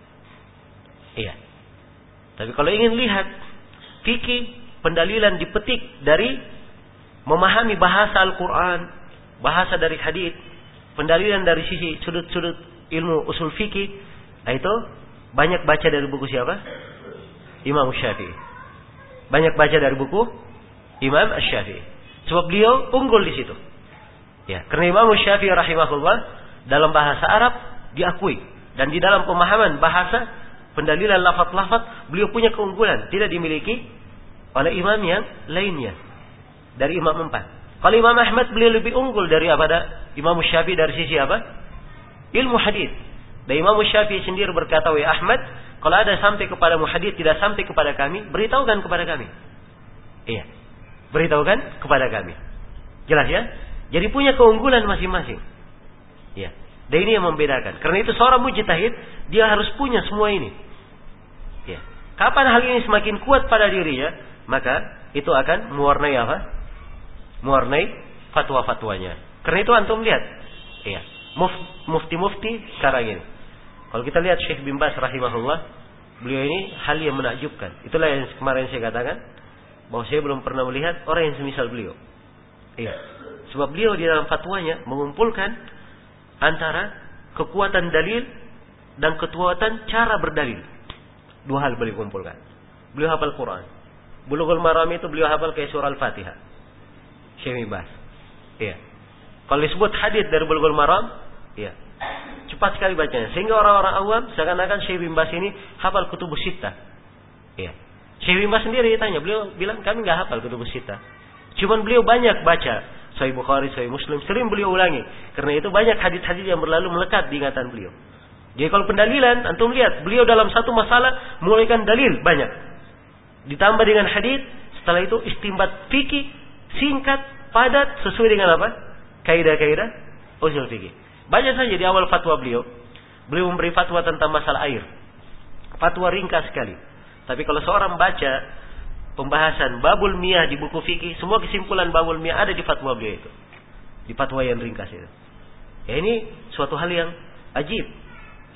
Iya. Tapi kalau ingin lihat fikih pendalilan dipetik dari memahami bahasa Al-Quran, bahasa dari hadis, pendalilan dari sisi sudut-sudut ilmu usul fikih, nah itu banyak baca dari buku siapa? Imam Syafi'i. Banyak baca dari buku Imam Syafi'i. Sebab beliau unggul di situ. Ya, karena Imam Syafi'i rahimahullah dalam bahasa Arab diakui, dan di dalam pemahaman bahasa pendalilan lafaz-lafaz beliau punya keunggulan, tidak dimiliki oleh imam yang lainnya dari imam empat. Kalau Imam Ahmad beliau lebih unggul dari apa? Imam Syafi'i dari sisi apa? Ilmu hadis. Dan Imam Syafi'i sendiri berkata, "Wahai Ahmad, kalau ada sampai kepada hadis tidak sampai kepada kami, beritahukan kepada kami." Iya. Beritahukan kepada kami. Jelas ya? Jadi punya keunggulan masing-masing. Ya. Dan ini yang membedakan. Karena itu seorang mujtahid dia harus punya semua ini. Ya. Kapan hal ini semakin kuat pada dirinya, maka itu akan mewarnai apa? Mewarnai fatwa-fatwanya. Karena itu antum lihat. Iya. Mufti-mufti sekarang ini. Kalau kita lihat Syekh bin Baz rahimahullah, beliau ini hal yang menakjubkan. Itulah yang kemarin saya katakan, bahwa saya belum pernah melihat orang yang semisal beliau. Iya. Sebab beliau di dalam fatwanya mengumpulkan antara kekuatan dalil dan kekuatan cara berdalil. Dua hal beliau kumpulkan. Beliau hafal Quran. Bulughul Maram itu beliau hafal kayak surah Al-Fatihah. Syekh bin Baz. Iya. Kalau disebut hadis dari Bulughul Maram, iya. Cepat sekali bacanya. Sehingga orang-orang awam seakan-akan Syekh bin Baz ini hafal kutubus sittah. Iya. Syekh bin Baz sendiri ditanya, beliau bilang kami enggak hafal kutubus sittah. Cuman beliau banyak baca Sahih Bukhari, Sahih Muslim, sering beliau ulangi. Karena itu banyak hadis-hadis yang berlalu melekat di ingatan beliau. Jadi kalau pendalilan, antum lihat, beliau dalam satu masalah mengulangi dalil banyak. Ditambah dengan hadis, setelah itu istinbat fikih singkat, padat, sesuai dengan apa? Kaidah-kaidah usul fikih. Banyak saja di awal fatwa beliau. Beliau memberi fatwa tentang masalah air. Fatwa ringkas sekali. Tapi kalau seorang baca pembahasan babul miyah di buku fikih, semua kesimpulan babul miyah ada di fatwa beliau itu. Di fatwa yang ringkas itu. Ya, ini suatu hal yang ajib. Ya.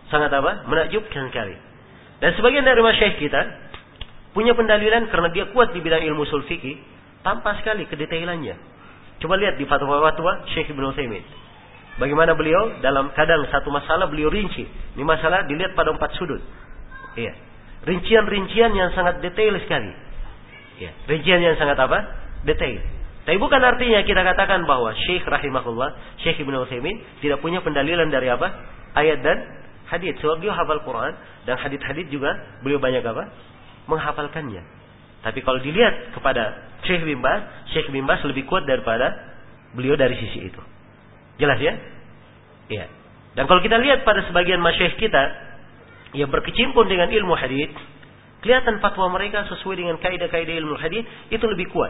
Sangat apa? Menakjubkan sekali. Dan sebagian dari masyayikh kita punya pendalilan karena dia kuat di bidang ilmu ushul fikih, tanpa sekali kedetailannya. Coba lihat di fatwa-fatwa Syekh Ibnu Utsaimin. Bagaimana beliau dalam kadang satu masalah beliau rinci. Ini masalah dilihat pada empat sudut. Iya. Rincian-rincian yang sangat detail sekali. Iya. Rincian yang sangat apa? Detail. Tapi bukan artinya kita katakan bahwa Syekh rahimahullah, Syekh Ibnu Utsaimin tidak punya pendalilan dari apa? Ayat dan hadis. Sebab beliau hafal Quran dan hadis-hadis juga beliau banyak apa? Menghafalkannya. Tapi kalau dilihat kepada Syekh bin Baz, Syekh bin Baz lebih kuat daripada beliau dari sisi itu. Jelas ya? Iya. Dan kalau kita lihat pada sebagian masyayikh kita yang berkecimpung dengan ilmu hadis, kelihatan fatwa mereka sesuai dengan kaidah-kaidah ilmu hadis itu lebih kuat.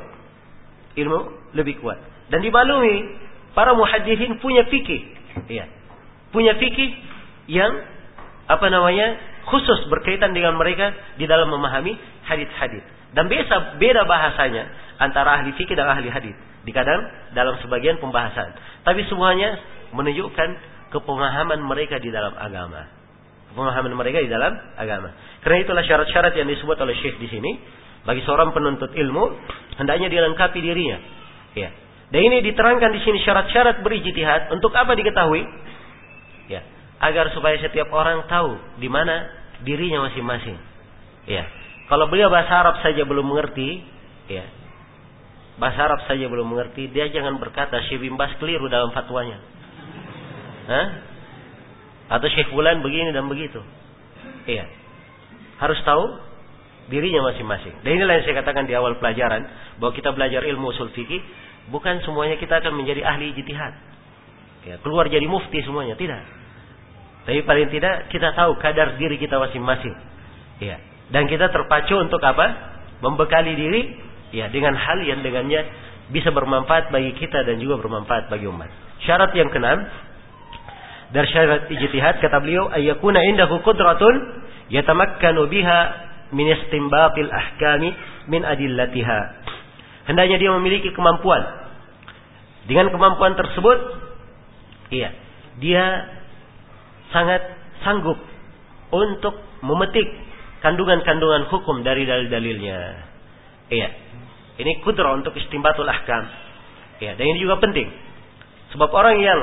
Ilmu lebih kuat. Dan dibalui para muhaddisin punya fikih. Iya. Punya fikih yang apa namanya? Khusus berkaitan dengan mereka di dalam memahami hadis-hadis. Dan beda beda bahasanya antara ahli fikih dan ahli hadis. Dikadang dalam sebagian pembahasan. Tapi semuanya menunjukkan kepemahaman mereka di dalam agama. Pemahaman mereka di dalam agama. Karena itulah syarat-syarat yang disebut oleh Syekh di sini. Bagi seorang penuntut ilmu, hendaknya dilengkapi dirinya. Ya. Dan ini diterangkan di sini syarat-syarat berijtihad. Untuk apa diketahui? Ya. Agar supaya setiap orang tahu di mana dirinya masing-masing. Ya. Kalau beliau bahasa Arab saja belum mengerti, ya. Bahasa Arab saja belum mengerti, dia jangan berkata Syekh bin Baz keliru dalam fatwanya. Hah? Atau Syekh Fulan begini dan begitu. Iya. Harus tahu dirinya masing-masing. Dan inilah yang saya katakan di awal pelajaran, bahwa kita belajar ilmu ushul fikih, bukan semuanya kita akan menjadi ahli ijtihad. Ya, keluar jadi mufti semuanya, tidak. Tapi paling tidak kita tahu kadar diri kita masing-masing. Ya. Dan kita terpacu untuk apa? Membekali diri ya dengan hal yang dengannya bisa bermanfaat bagi kita dan juga bermanfaat bagi umat. Syarat yang keenam dari syarat ijtihad kata beliau, ayyakuna indahu qudratun yatamakkanu biha min istinbatil ahkami min adillatiha. Hendaknya dia memiliki kemampuan. Dengan kemampuan tersebut, iya, dia sangat sanggup untuk memetik kandungan-kandungan hukum dari dalil-dalilnya. Iya. Ini kudrah untuk istinbatul ahkam. Iya, dan ini juga penting. Sebab orang yang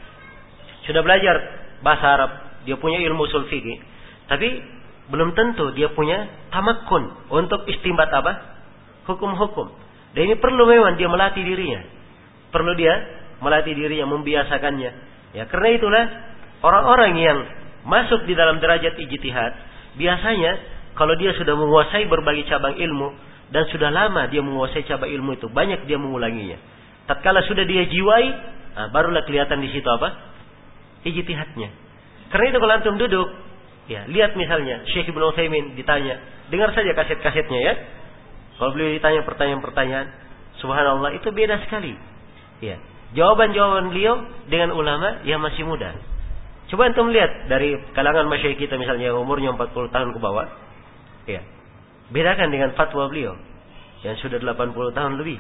sudah belajar bahasa Arab, dia punya ilmu ushul fikih, tapi belum tentu dia punya tamakkun untuk istinbat apa? Hukum-hukum. Dan ini perlu memang dia melatih dirinya. Perlu dia melatih dirinya, membiasakannya. Ya, karena itulah orang-orang yang masuk di dalam derajat ijtihad, biasanya kalau dia sudah menguasai berbagai cabang ilmu dan sudah lama dia menguasai cabang ilmu itu, banyak dia mengulanginya. Tatkala sudah dia jiwai, nah, barulah kelihatan di situ apa? Ijtihadnya. Karena itu kalau antum duduk, ya, lihat misalnya Syekh Ibnu Utsaimin ditanya, dengar saja kaset-kasetnya ya. Kalau beliau ditanya pertanyaan-pertanyaan, subhanallah itu beda sekali. Ya, jawaban-jawaban beliau dengan ulama yang masih muda. Coba antum lihat dari kalangan masyayikh kita misalnya yang umurnya empat puluh tahun ke bawah. Ya. Bedakan dengan fatwa beliau yang sudah delapan puluh tahun lebih.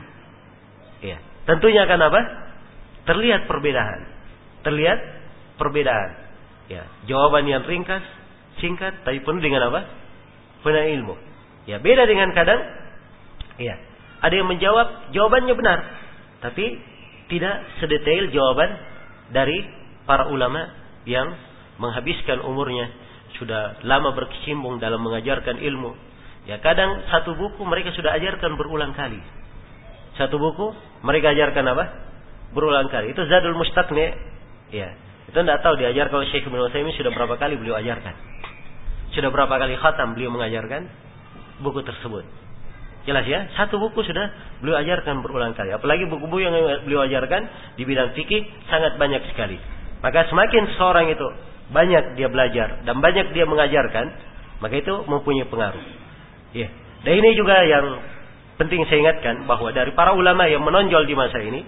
Ya. Tentunya akan apa? Terlihat perbedaan. Terlihat perbedaan. Ya, jawaban yang ringkas, singkat, tapi penuh dengan apa? Penuh ilmu. Ya, beda dengan kadang, ya, ada yang menjawab jawabannya benar, tapi tidak sedetail jawaban dari para ulama yang menghabiskan umurnya sudah lama berkecimpung dalam mengajarkan ilmu. Ya, kadang satu buku mereka sudah ajarkan berulang kali. Satu buku mereka ajarkan apa? Berulang kali. Itu Zadul Mustaqni. Ya. Itu tidak tahu diajarkan oleh Syekh Ibnu Utsaimin sudah berapa kali beliau ajarkan. Sudah berapa kali khatam beliau mengajarkan buku tersebut. Jelas ya? Satu buku sudah beliau ajarkan berulang kali. Apalagi buku-buku yang beliau ajarkan di bidang fikih sangat banyak sekali. Maka semakin seorang itu banyak dia belajar dan banyak dia mengajarkan, maka itu mempunyai pengaruh. Ya. Dan ini juga yang penting saya ingatkan bahwa dari para ulama yang menonjol di masa ini,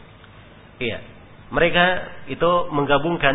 iya, mereka itu menggabungkan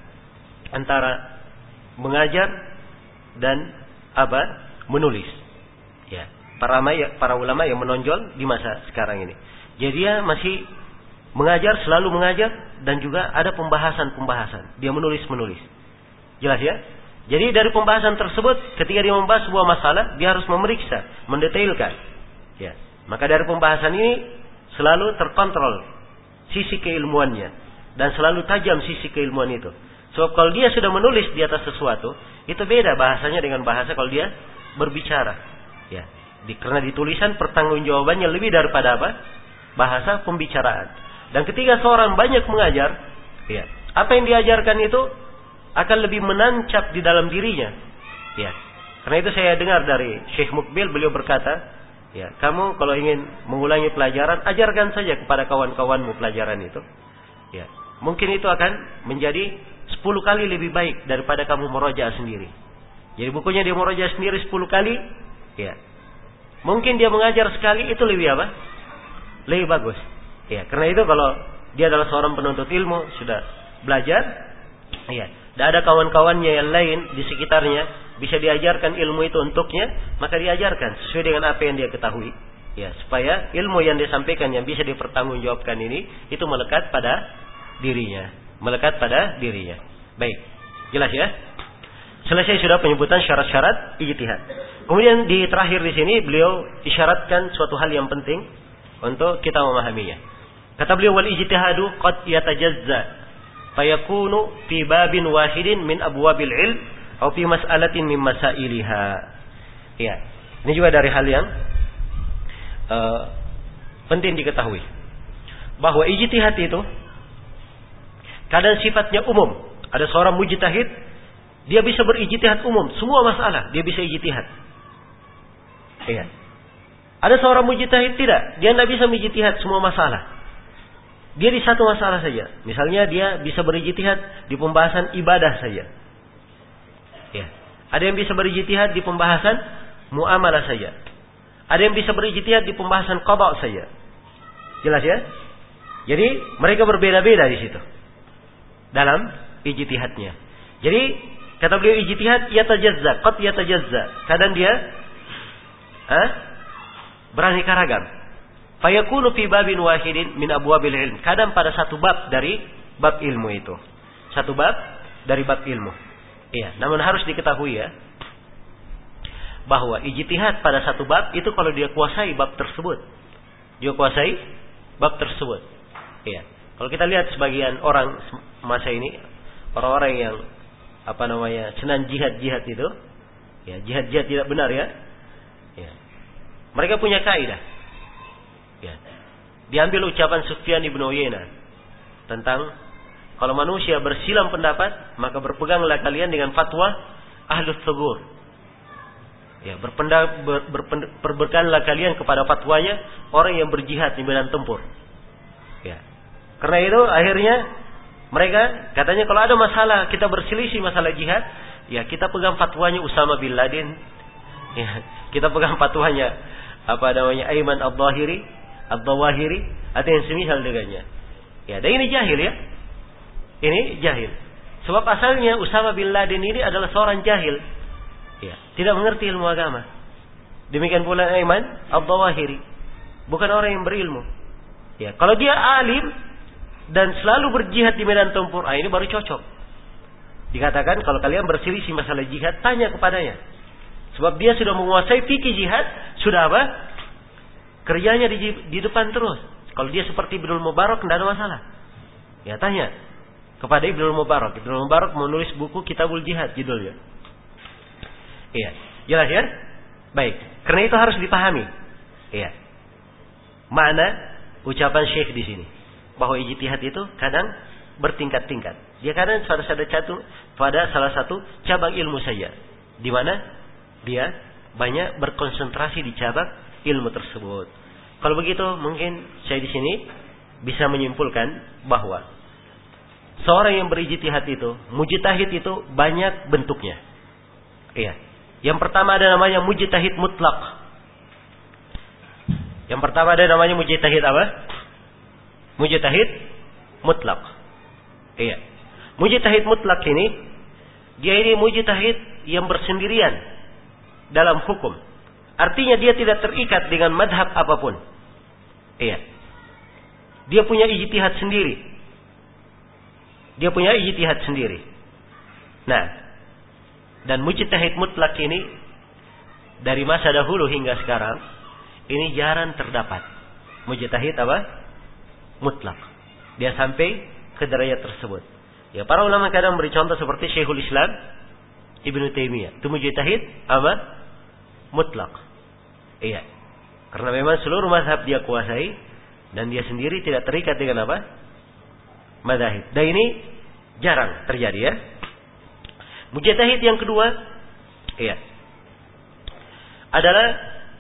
antara mengajar dan apa? Menulis. Ya, para para ulama yang menonjol di masa sekarang ini. Jadi dia masih mengajar, selalu mengajar dan juga ada pembahasan-pembahasan. Dia menulis-menulis. Jelas ya? Jadi dari pembahasan tersebut, ketika dia membahas sebuah masalah, dia harus memeriksa, mendetailkan. Ya. Maka dari pembahasan ini selalu terkontrol sisi keilmuannya dan selalu tajam sisi keilmuan itu. Sebab kalau dia sudah menulis di atas sesuatu, itu beda bahasanya dengan bahasa kalau dia berbicara. Ya. Di, karena di tulisan pertanggungjawabannya lebih daripada apa? Bahasa pembicaraan. Dan ketika seorang banyak mengajar, ya, apa yang diajarkan itu akan lebih menancap di dalam dirinya. Ya. Karena itu saya dengar dari Syekh Mukbil, beliau berkata, ya, kamu kalau ingin mengulangi pelajaran, ajarkan saja kepada kawan-kawanmu pelajaran itu. Ya. Mungkin itu akan menjadi sepuluh kali lebih baik daripada kamu murojaah sendiri. Jadi bukunya dia murojaah sendiri sepuluh kali, ya. Mungkin dia mengajar sekali, itu lebih apa? Lebih bagus. Ya, karena itu kalau dia adalah seorang penuntut ilmu, sudah belajar, ya, dan ada kawan-kawannya yang lain di sekitarnya bisa diajarkan ilmu itu untuknya, maka diajarkan sesuai dengan apa yang dia ketahui. Ya, supaya ilmu yang disampaikan yang bisa dipertanggungjawabkan ini itu melekat pada dirinya, melekat pada dirinya. Baik, jelas ya? Selesai sudah penyebutan syarat-syarat ijtihad. Kemudian di terakhir di sini beliau isyaratkan suatu hal yang penting untuk kita memahaminya. Kata beliau, wal ijtihadu qad yatajazza fayakunu fi babin wahidin min abwabil ilm atau fi mas'alatin min masailiha. Ya, ini juga dari hal yang uh, penting diketahui, bahwa ijtihad itu kadang sifatnya umum. Ada seorang mujtahid, dia bisa berijtihad umum, semua masalah dia bisa ijtihad. Iya. Ada seorang mujtahid tidak, dia tidak bisa mengijtihad semua masalah. Dia di satu masalah saja. Misalnya dia bisa berijtihad di pembahasan ibadah saja. Ya. Ada yang bisa berijtihad di pembahasan muamalah saja. Ada yang bisa berijtihad di pembahasan qada saja. Jelas ya? Jadi mereka berbeda-beda di situ dalam ijtihadnya. Jadi kata beliau, ijtihad yatajazza, qad yatajazza. Kadang dia ha? beraneka ragam. Fayakunu fi babin wahidin min abwabil ilm. Kadang pada satu bab dari bab ilmu itu. Satu bab dari bab ilmu. Iya, namun harus diketahui ya, bahwa ijtihad pada satu bab itu kalau dia kuasai bab tersebut. Dia kuasai bab tersebut. Iya. Kalau kita lihat sebagian orang masa ini, orang-orang yang apa namanya senang jihad-jihad itu, ya, jihad-jihad tidak benar ya. Ya. Mereka punya kaidah. Ya. Diambil ucapan Sufyan ibn Uyainah tentang kalau manusia bersilang pendapat, maka berpeganglah kalian dengan fatwa ahlus sugur. Ya, berpendapat ber, berpend, berpeganlah kalian kepada fatwanya orang yang berjihad di medan tempur. Ya. Karena itu akhirnya mereka katanya kalau ada masalah kita berselisih masalah jihad, ya kita pegang fatwanya Usama bin Laden. Ya, kita pegang fatwanya apa namanya Aiman Ad-Dhahiri, Ad-Dhawahiri, atau yang semisal dengannya. Ya, dan ini jahil ya. Ini jahil. Sebab asalnya Usama bin Laden ini adalah seorang jahil. Ya, tidak mengerti ilmu agama. Demikian pula Aiman Ad-Dhawahiri, bukan orang yang berilmu. Ya, kalau dia alim dan selalu berjihad di medan tempur, ah ini baru cocok. Dikatakan kalau kalian berselisih masalah jihad, tanya kepadanya. Sebab dia sudah menguasai fikih jihad, sudah apa? Kerjanya di, di depan terus. Kalau dia seperti Ibnul Mubarak, tidak ada masalah. Ya tanya kepada Ibnul Mubarak. Ibnul Mubarak menulis buku Kitabul Jihad judulnya. Iya, jelas ya? Baik, karena itu harus dipahami. Iya. Makna ucapan Syekh di sini, bahwa ijtihad itu kadang bertingkat-tingkat. Dia kadang pada salah satu pada salah satu cabang ilmu saja, di mana dia banyak berkonsentrasi di cabang ilmu tersebut. Kalau begitu, mungkin saya di sini bisa menyimpulkan bahwa seorang yang berijtihad itu, mujtahid itu banyak bentuknya. Iya. Yang pertama ada namanya mujtahid mutlak. Yang pertama ada namanya mujtahid apa? Mujtahid mutlak. Iya. Mujtahid mutlak ini, dia ini mujtahid yang bersendirian dalam hukum. Artinya dia tidak terikat dengan madhab apapun. Iya. Dia punya ijtihad sendiri. Dia punya ijtihad sendiri. Nah, Dan mujtahid mutlak ini dari masa dahulu hingga sekarang ini jarang terdapat. Mujtahid apa? Mutlak. Dia sampai ke derajat tersebut. Ya, para ulama kadang beri contoh seperti Syekhul Islam Ibnu Taimiyah. Itu mujtahid apa? Mutlak. Iya. Karena memang seluruh mazhab dia kuasai dan dia sendiri tidak terikat dengan apa? Mazhab. Dan ini jarang terjadi ya. Mujtahid yang kedua, iya, adalah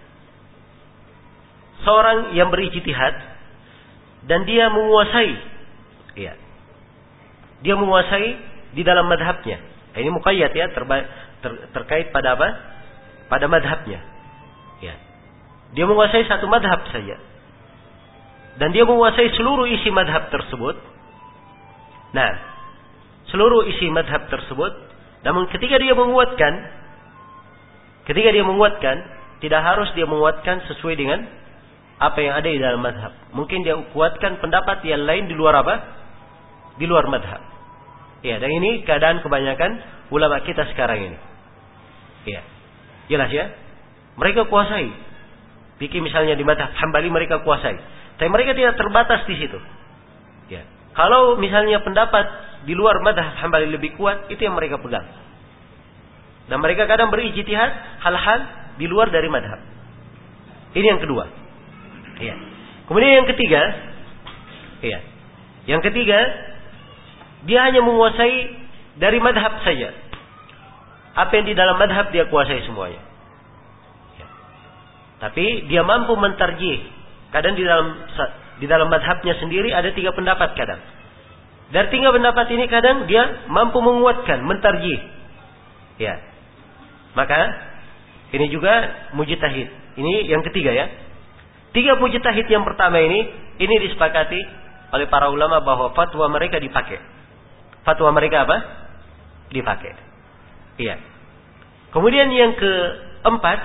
seorang yang berijtihad dan dia menguasai, iya, dia menguasai di dalam madhabnya. Ini muqayyad ya, terba- ter- terkait pada apa? Pada madhabnya. Ya. Dia menguasai satu madhab saja. Dan dia menguasai seluruh isi madhab tersebut. Nah, seluruh isi madhab tersebut. Namun ketika dia menguatkan, ketika dia menguatkan, tidak harus dia menguatkan sesuai dengan apa yang ada di dalam madhab. Mungkin dia kuatkan pendapat yang lain di luar apa? Di luar madhab. Ya, dan ini keadaan kebanyakan ulama kita sekarang ini. Ya, jelas ya. Mereka kuasai. Fikih misalnya di madhab Hambali mereka kuasai. Tapi mereka tidak terbatas di situ. Ya. Kalau misalnya pendapat di luar madhab Hambali lebih kuat, itu yang mereka pegang. Dan mereka kadang berijtihad hal-hal di luar dari madhab. Ini yang kedua. Ya. Kemudian yang ketiga, ya. Yang ketiga, dia hanya menguasai dari madhab saja. Apa yang di dalam madhab dia kuasai semuanya. Ya. Tapi dia mampu mentarjih. Kadang di dalam di dalam madhabnya sendiri ada tiga pendapat kadang. Dari tiga pendapat ini kadang dia mampu menguatkan, mentarjih. Ya. Maka ini juga mujtahid. Ini yang ketiga ya. Tiga mujtahid yang pertama ini, ini disepakati oleh para ulama bahwa fatwa mereka dipakai. Fatwa mereka apa? Dipakai. Iya. Kemudian yang keempat,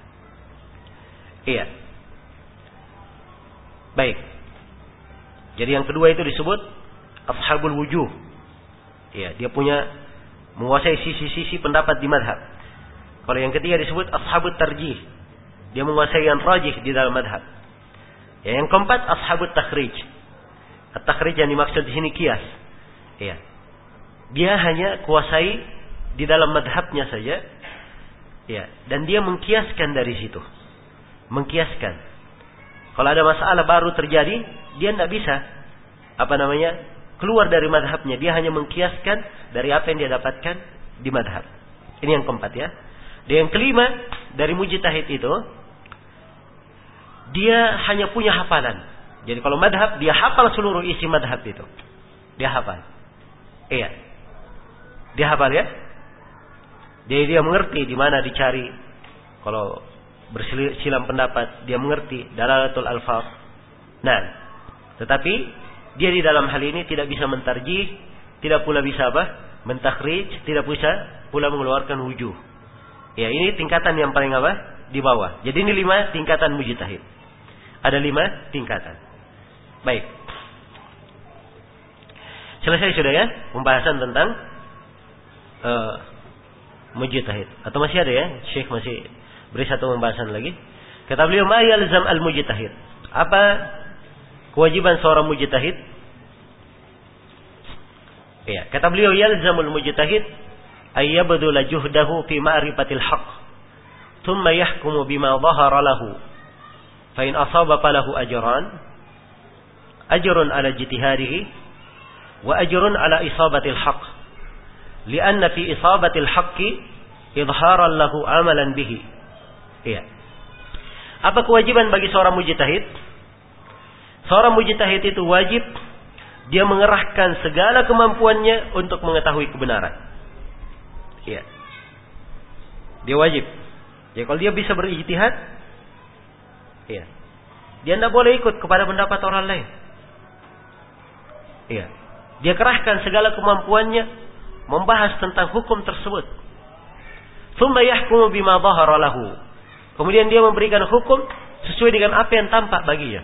iya. Baik. Jadi yang kedua itu disebut ashabul wujuh. Iya, dia punya menguasai sisi-sisi pendapat di madhab. Kalau yang ketiga disebut ashabut tarjih. Dia menguasai yang rajih di dalam madhab. Ya, yang keempat ashabut takhrij. At-takhrij yang dimaksud di sini kias. Iya. Dia hanya kuasai di dalam madhabnya saja. Ya, dan dia mengkiaskan dari situ. Mengkiaskan. Kalau ada masalah baru terjadi, dia tidak bisa apa namanya keluar dari madhabnya. Dia hanya mengkiaskan dari apa yang dia dapatkan di madhab. Ini yang keempat ya. Dan yang kelima dari mujtahid itu, dia hanya punya hafalan. Jadi kalau madhab, dia hafal seluruh isi madhab itu. Dia hafal. Iya. Dia hafal ya. Jadi dia mengerti di mana dicari. Kalau bersilang pendapat, dia mengerti dalalatul alfaz. Nah, tetapi dia di dalam hal ini tidak bisa mentarjih, tidak pula bisa apa? Mentakhrij, tidak bisa pula mengeluarkan wujuh. Ya, ini tingkatan yang paling apa? Di bawah. Jadi ini lima tingkatan mujtahid. Ada lima tingkatan. Baik. Selesai sudah ya pembahasan tentang uh, mujtahid. Atau masih ada ya? Syekh masih beri satu pembahasan lagi. Kata beliau, ma yalzam al-mujtahid. Apa kewajiban seorang mujtahid? Ya, kata beliau, yalzamul mujtahid ay yabdula juhdahu fi ma'rifatil haqq thumma yahkumu bima dhahara lahu fa in asaba falahu ajran ajrun ala ijtihadihi wa ajrun ala isabatil haqq li'anna fi isabatil haqqi idharan lahu amalan bihi. Iya. Apa kewajiban bagi seorang mujtahid? Seorang mujtahid itu wajib dia mengerahkan segala kemampuannya untuk mengetahui kebenaran. Iya. Dia wajib. Jadi kalau dia bisa berijtihad, iya. Dia tidak boleh ikut kepada pendapat orang lain. Iya. Dia kerahkan segala kemampuannya membahas tentang hukum tersebut. Tsumma yahkumu bima dhahara lahu. Kemudian dia memberikan hukum sesuai dengan apa yang tampak baginya.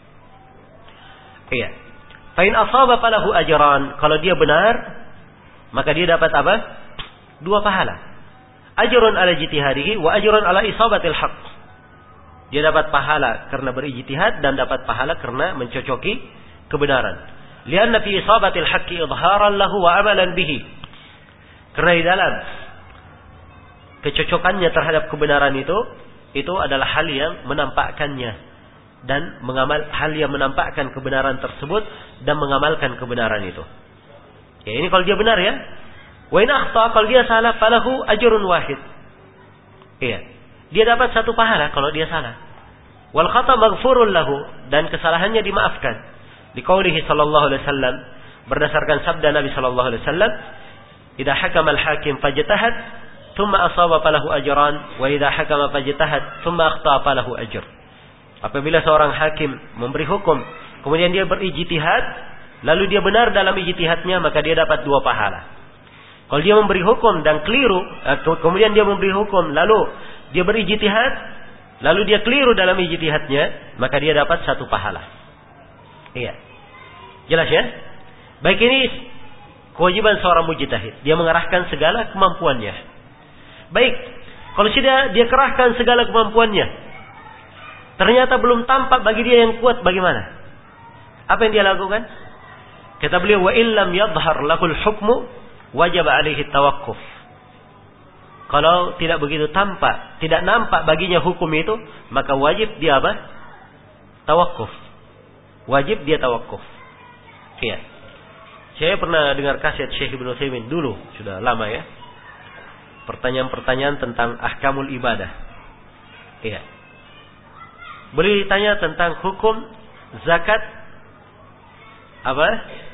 Iya. Fa in asaba falahu ajran. Kalau dia benar, maka dia dapat apa? Dua pahala. ajrun ala ijtihadihi wa ajrun ala isabatil haqq. Dia dapat pahala karena berijtihad dan dapat pahala karena mencocoki kebenaran. Lianna fi isabatil haqqi idharan lahu wa amalan bihi. Karena di dalam kecocokannya terhadap kebenaran itu, itu adalah hal yang menampakkannya dan mengamal hal yang menampakkan kebenaran tersebut dan mengamalkan kebenaran itu. Ya, ini kalau dia benar ya. Wa in akhta, kalau dia salah falahu ajrun wahid. Iya. Dia dapat satu pahala kalau dia salah. Wal khata maghfurun lahu, dan kesalahannya dimaafkan. Liqaulihi sallallahu alaihi wasallam, berdasarkan sabda Nabi sallallahu alaihi wasallam, "Idza hakama al-hakim fajtahad, thumma asaba falahu ajran, wa idza hakama fajtahad, thumma akhta falahu ajr." Apabila seorang hakim memberi hukum, kemudian dia berijtihad, lalu dia benar dalam ijtihadnya, maka dia dapat dua pahala. Kalau dia memberi hukum dan keliru, kemudian dia memberi hukum, lalu dia berijtihad, lalu dia keliru dalam ijtihadnya, maka dia dapat satu pahala. Iya. Jelas ya? Baik, ini kewajiban seorang mujtahid. Dia mengerahkan segala kemampuannya. Baik, kalau sudah dia kerahkan segala kemampuannya, ternyata belum tampak bagi dia yang kuat, bagaimana? Apa yang dia lakukan? Kata beliau, wa illam yadhhar lahul hukmu wajib alaihi tawakkuf. Kalau tidak begitu tampak, tidak nampak baginya hukum itu, maka wajib dia apa? Tawakkuf. Wajib dia tawakkuf. Iya. Saya pernah dengar kaset Syekh Ibnu Utsaimin dulu, sudah lama ya. Pertanyaan-pertanyaan tentang ahkamul ibadah. Iya. Beliau ditanya tentang hukum zakat apa?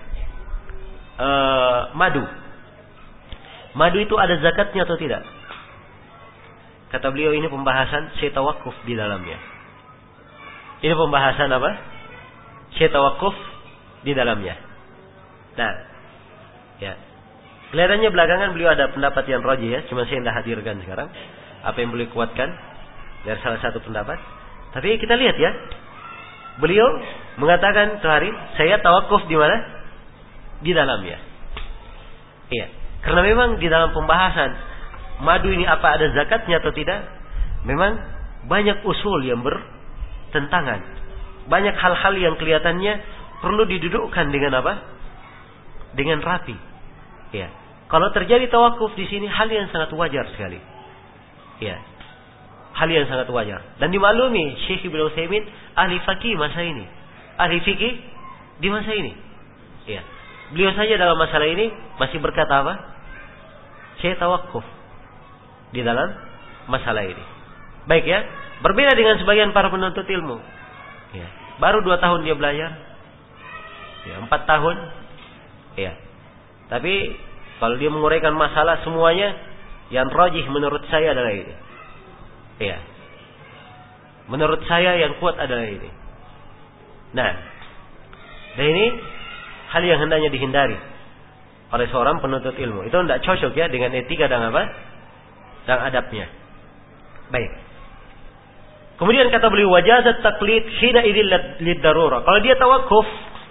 Uh, madu. Madu itu ada zakatnya atau tidak? Kata beliau, ini pembahasan saya tawakuf di dalamnya. Ini pembahasan apa? Saya tawakuf di dalamnya. Nah, ya. Kelihatannya belakangan beliau ada pendapat yang rajih ya, cuma saya tidak hadirkan sekarang. Apa yang beliau kuatkan dari salah satu pendapat. Tapi kita lihat ya. Beliau mengatakan tuh hari, saya tawakuf di mana? Di dalamnya. Iya. Karena memang di dalam pembahasan madu ini apa ada zakatnya atau tidak, memang banyak usul yang bertentangan. Banyak hal-hal yang kelihatannya perlu didudukkan dengan apa? Dengan rapi. Ya. Kalau terjadi tawakuf di sini, hal yang sangat wajar sekali. Ya. Hal yang sangat wajar. Dan dimaklumi Syekh Ibnu Utsaimin ahli fikih masa ini. Ahli fikih di masa ini. Ya. Beliau saja dalam masalah ini masih berkata apa? Saya tawakuf di dalam masalah ini. Baik ya. Berbeda dengan sebagian para penuntut ilmu. Ya. Baru dua tahun dia belajar. Ya, empat tahun. Ya. Tapi kalau dia menguraikan masalah semuanya, yang rajih menurut saya adalah ini. Ya. Menurut saya yang kuat adalah ini. Nah, dan ini hal yang hendaknya dihindari oleh seorang penuntut ilmu. Itu tidak cocok ya dengan etika dan apa? Dan adabnya. Baik. Kemudian kata beliau, wajazat taqlid hina idzil lid-darurah. Kalau dia tawakuf,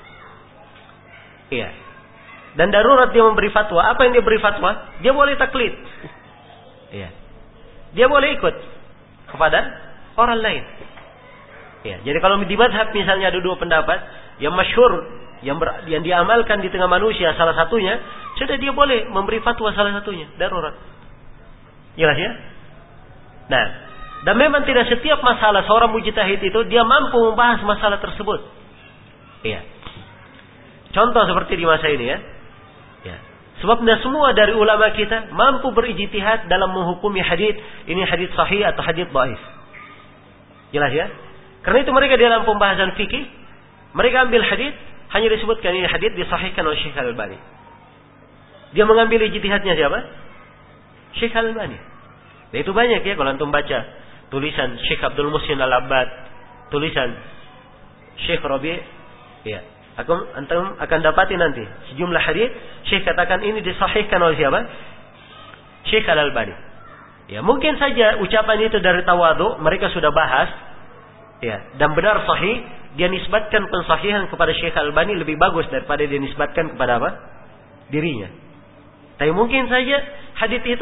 iya. Dan darurat dia memberi fatwa. Apa yang dia beri fatwa? Dia boleh taklid. Iya. Dia boleh ikut kepada orang lain. Iya. Jadi kalau di mazhab misalnya ada dua pendapat yang masyhur, yang ber, yang diamalkan di tengah manusia salah satunya, sudah dia boleh memberi fatwa salah satunya, darurat. Jelas ya? Nah, dan memang tidak setiap masalah seorang mujtahid itu dia mampu membahas masalah tersebut. Iya. Contoh seperti di masa ini ya. Ya. Sebab tidak semua dari ulama kita mampu berijtihad dalam menghukumi hadis ini hadis sahih atau hadis dhaif. Jelas ya? Karena itu mereka dalam pembahasan fikih, mereka ambil hadis, hanya disebutkan ini hadis disahihkan oleh Syekh Al-Albani. Dia mengambil ijtihadnya siapa? Syekh Al-Albani. Dan itu banyak ya kalau antum baca tulisan Syekh Abdul Muhsin Al-Abbad, tulisan Syekh Rabi', ya. Aku antum akan dapati nanti sejumlah hadis Syekh katakan ini disahihkan oleh siapa? Syekh Al-Albani. Ya, mungkin saja ucapan itu dari tawadhu, mereka sudah bahas, ya, dan benar sahih, dia nisbatkan pensahihan kepada Syekh Al-Albani lebih bagus daripada dia nisbatkan kepada apa? Dirinya. Tapi mungkin saja hadis itu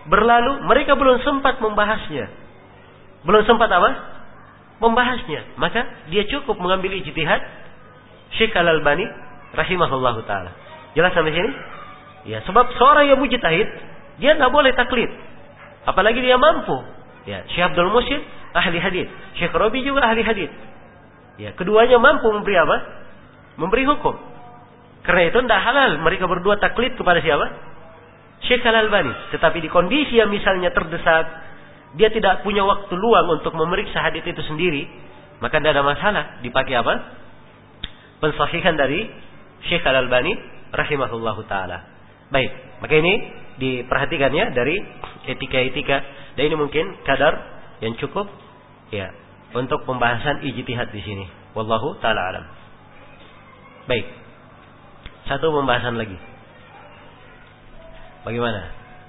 berlalu, mereka belum sempat membahasnya. Belum sempat apa? Membahasnya. Maka dia cukup mengambil ijtihad Syekh Al-Albani rahimahullahu taala. Jelas sampai sini? Ya, sebab seorang yang mujtahid, dia enggak boleh taklid. Apalagi dia mampu. Ya, Syekh Abdul Muhsin ahli hadis, Syekh Rabi juga ahli hadis. Ya, keduanya mampu memberi apa? Memberi hukum. Karena itu tidak halal mereka berdua taklid kepada siapa? Syekh Al-Albani. Tetapi di kondisi yang misalnya terdesak, dia tidak punya waktu luang untuk memeriksa hadis itu sendiri, maka tidak ada masalah dipakai apa? Pensahihan dari Syekh Al-Albani rahimahullahu taala. Baik, maka ini diperhatikan ya dari etika-etika, dan ini mungkin kadar yang cukup ya untuk pembahasan ijtihad di sini. Wallahu taala alam. Baik. Satu pembahasan lagi. Bagaimana?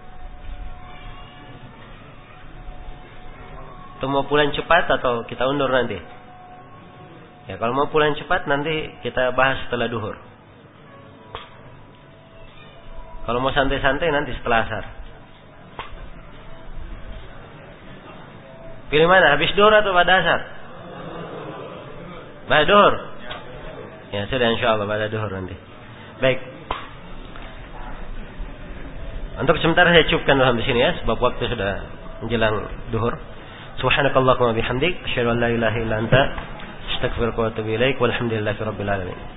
Itu mau pulang cepat atau kita undur nanti? Ya, kalau mau pulang cepat nanti kita bahas setelah duhur. Kalau mau santai-santai nanti setelah asar. Pilih mana? Habis duhur atau pada asar? Pada duhur. Ya sudah, insyaallah pada duhur nanti. Baik. Untuk sementara saya cukupkan dalam di sini ya, sebab waktu sudah menjelang duhur. Subhanakallahumma bihamdik, asyhadu an la ilaha illa anta, astaghfiruka wa atubu ilaik, walhamdulillahirabbil alamin.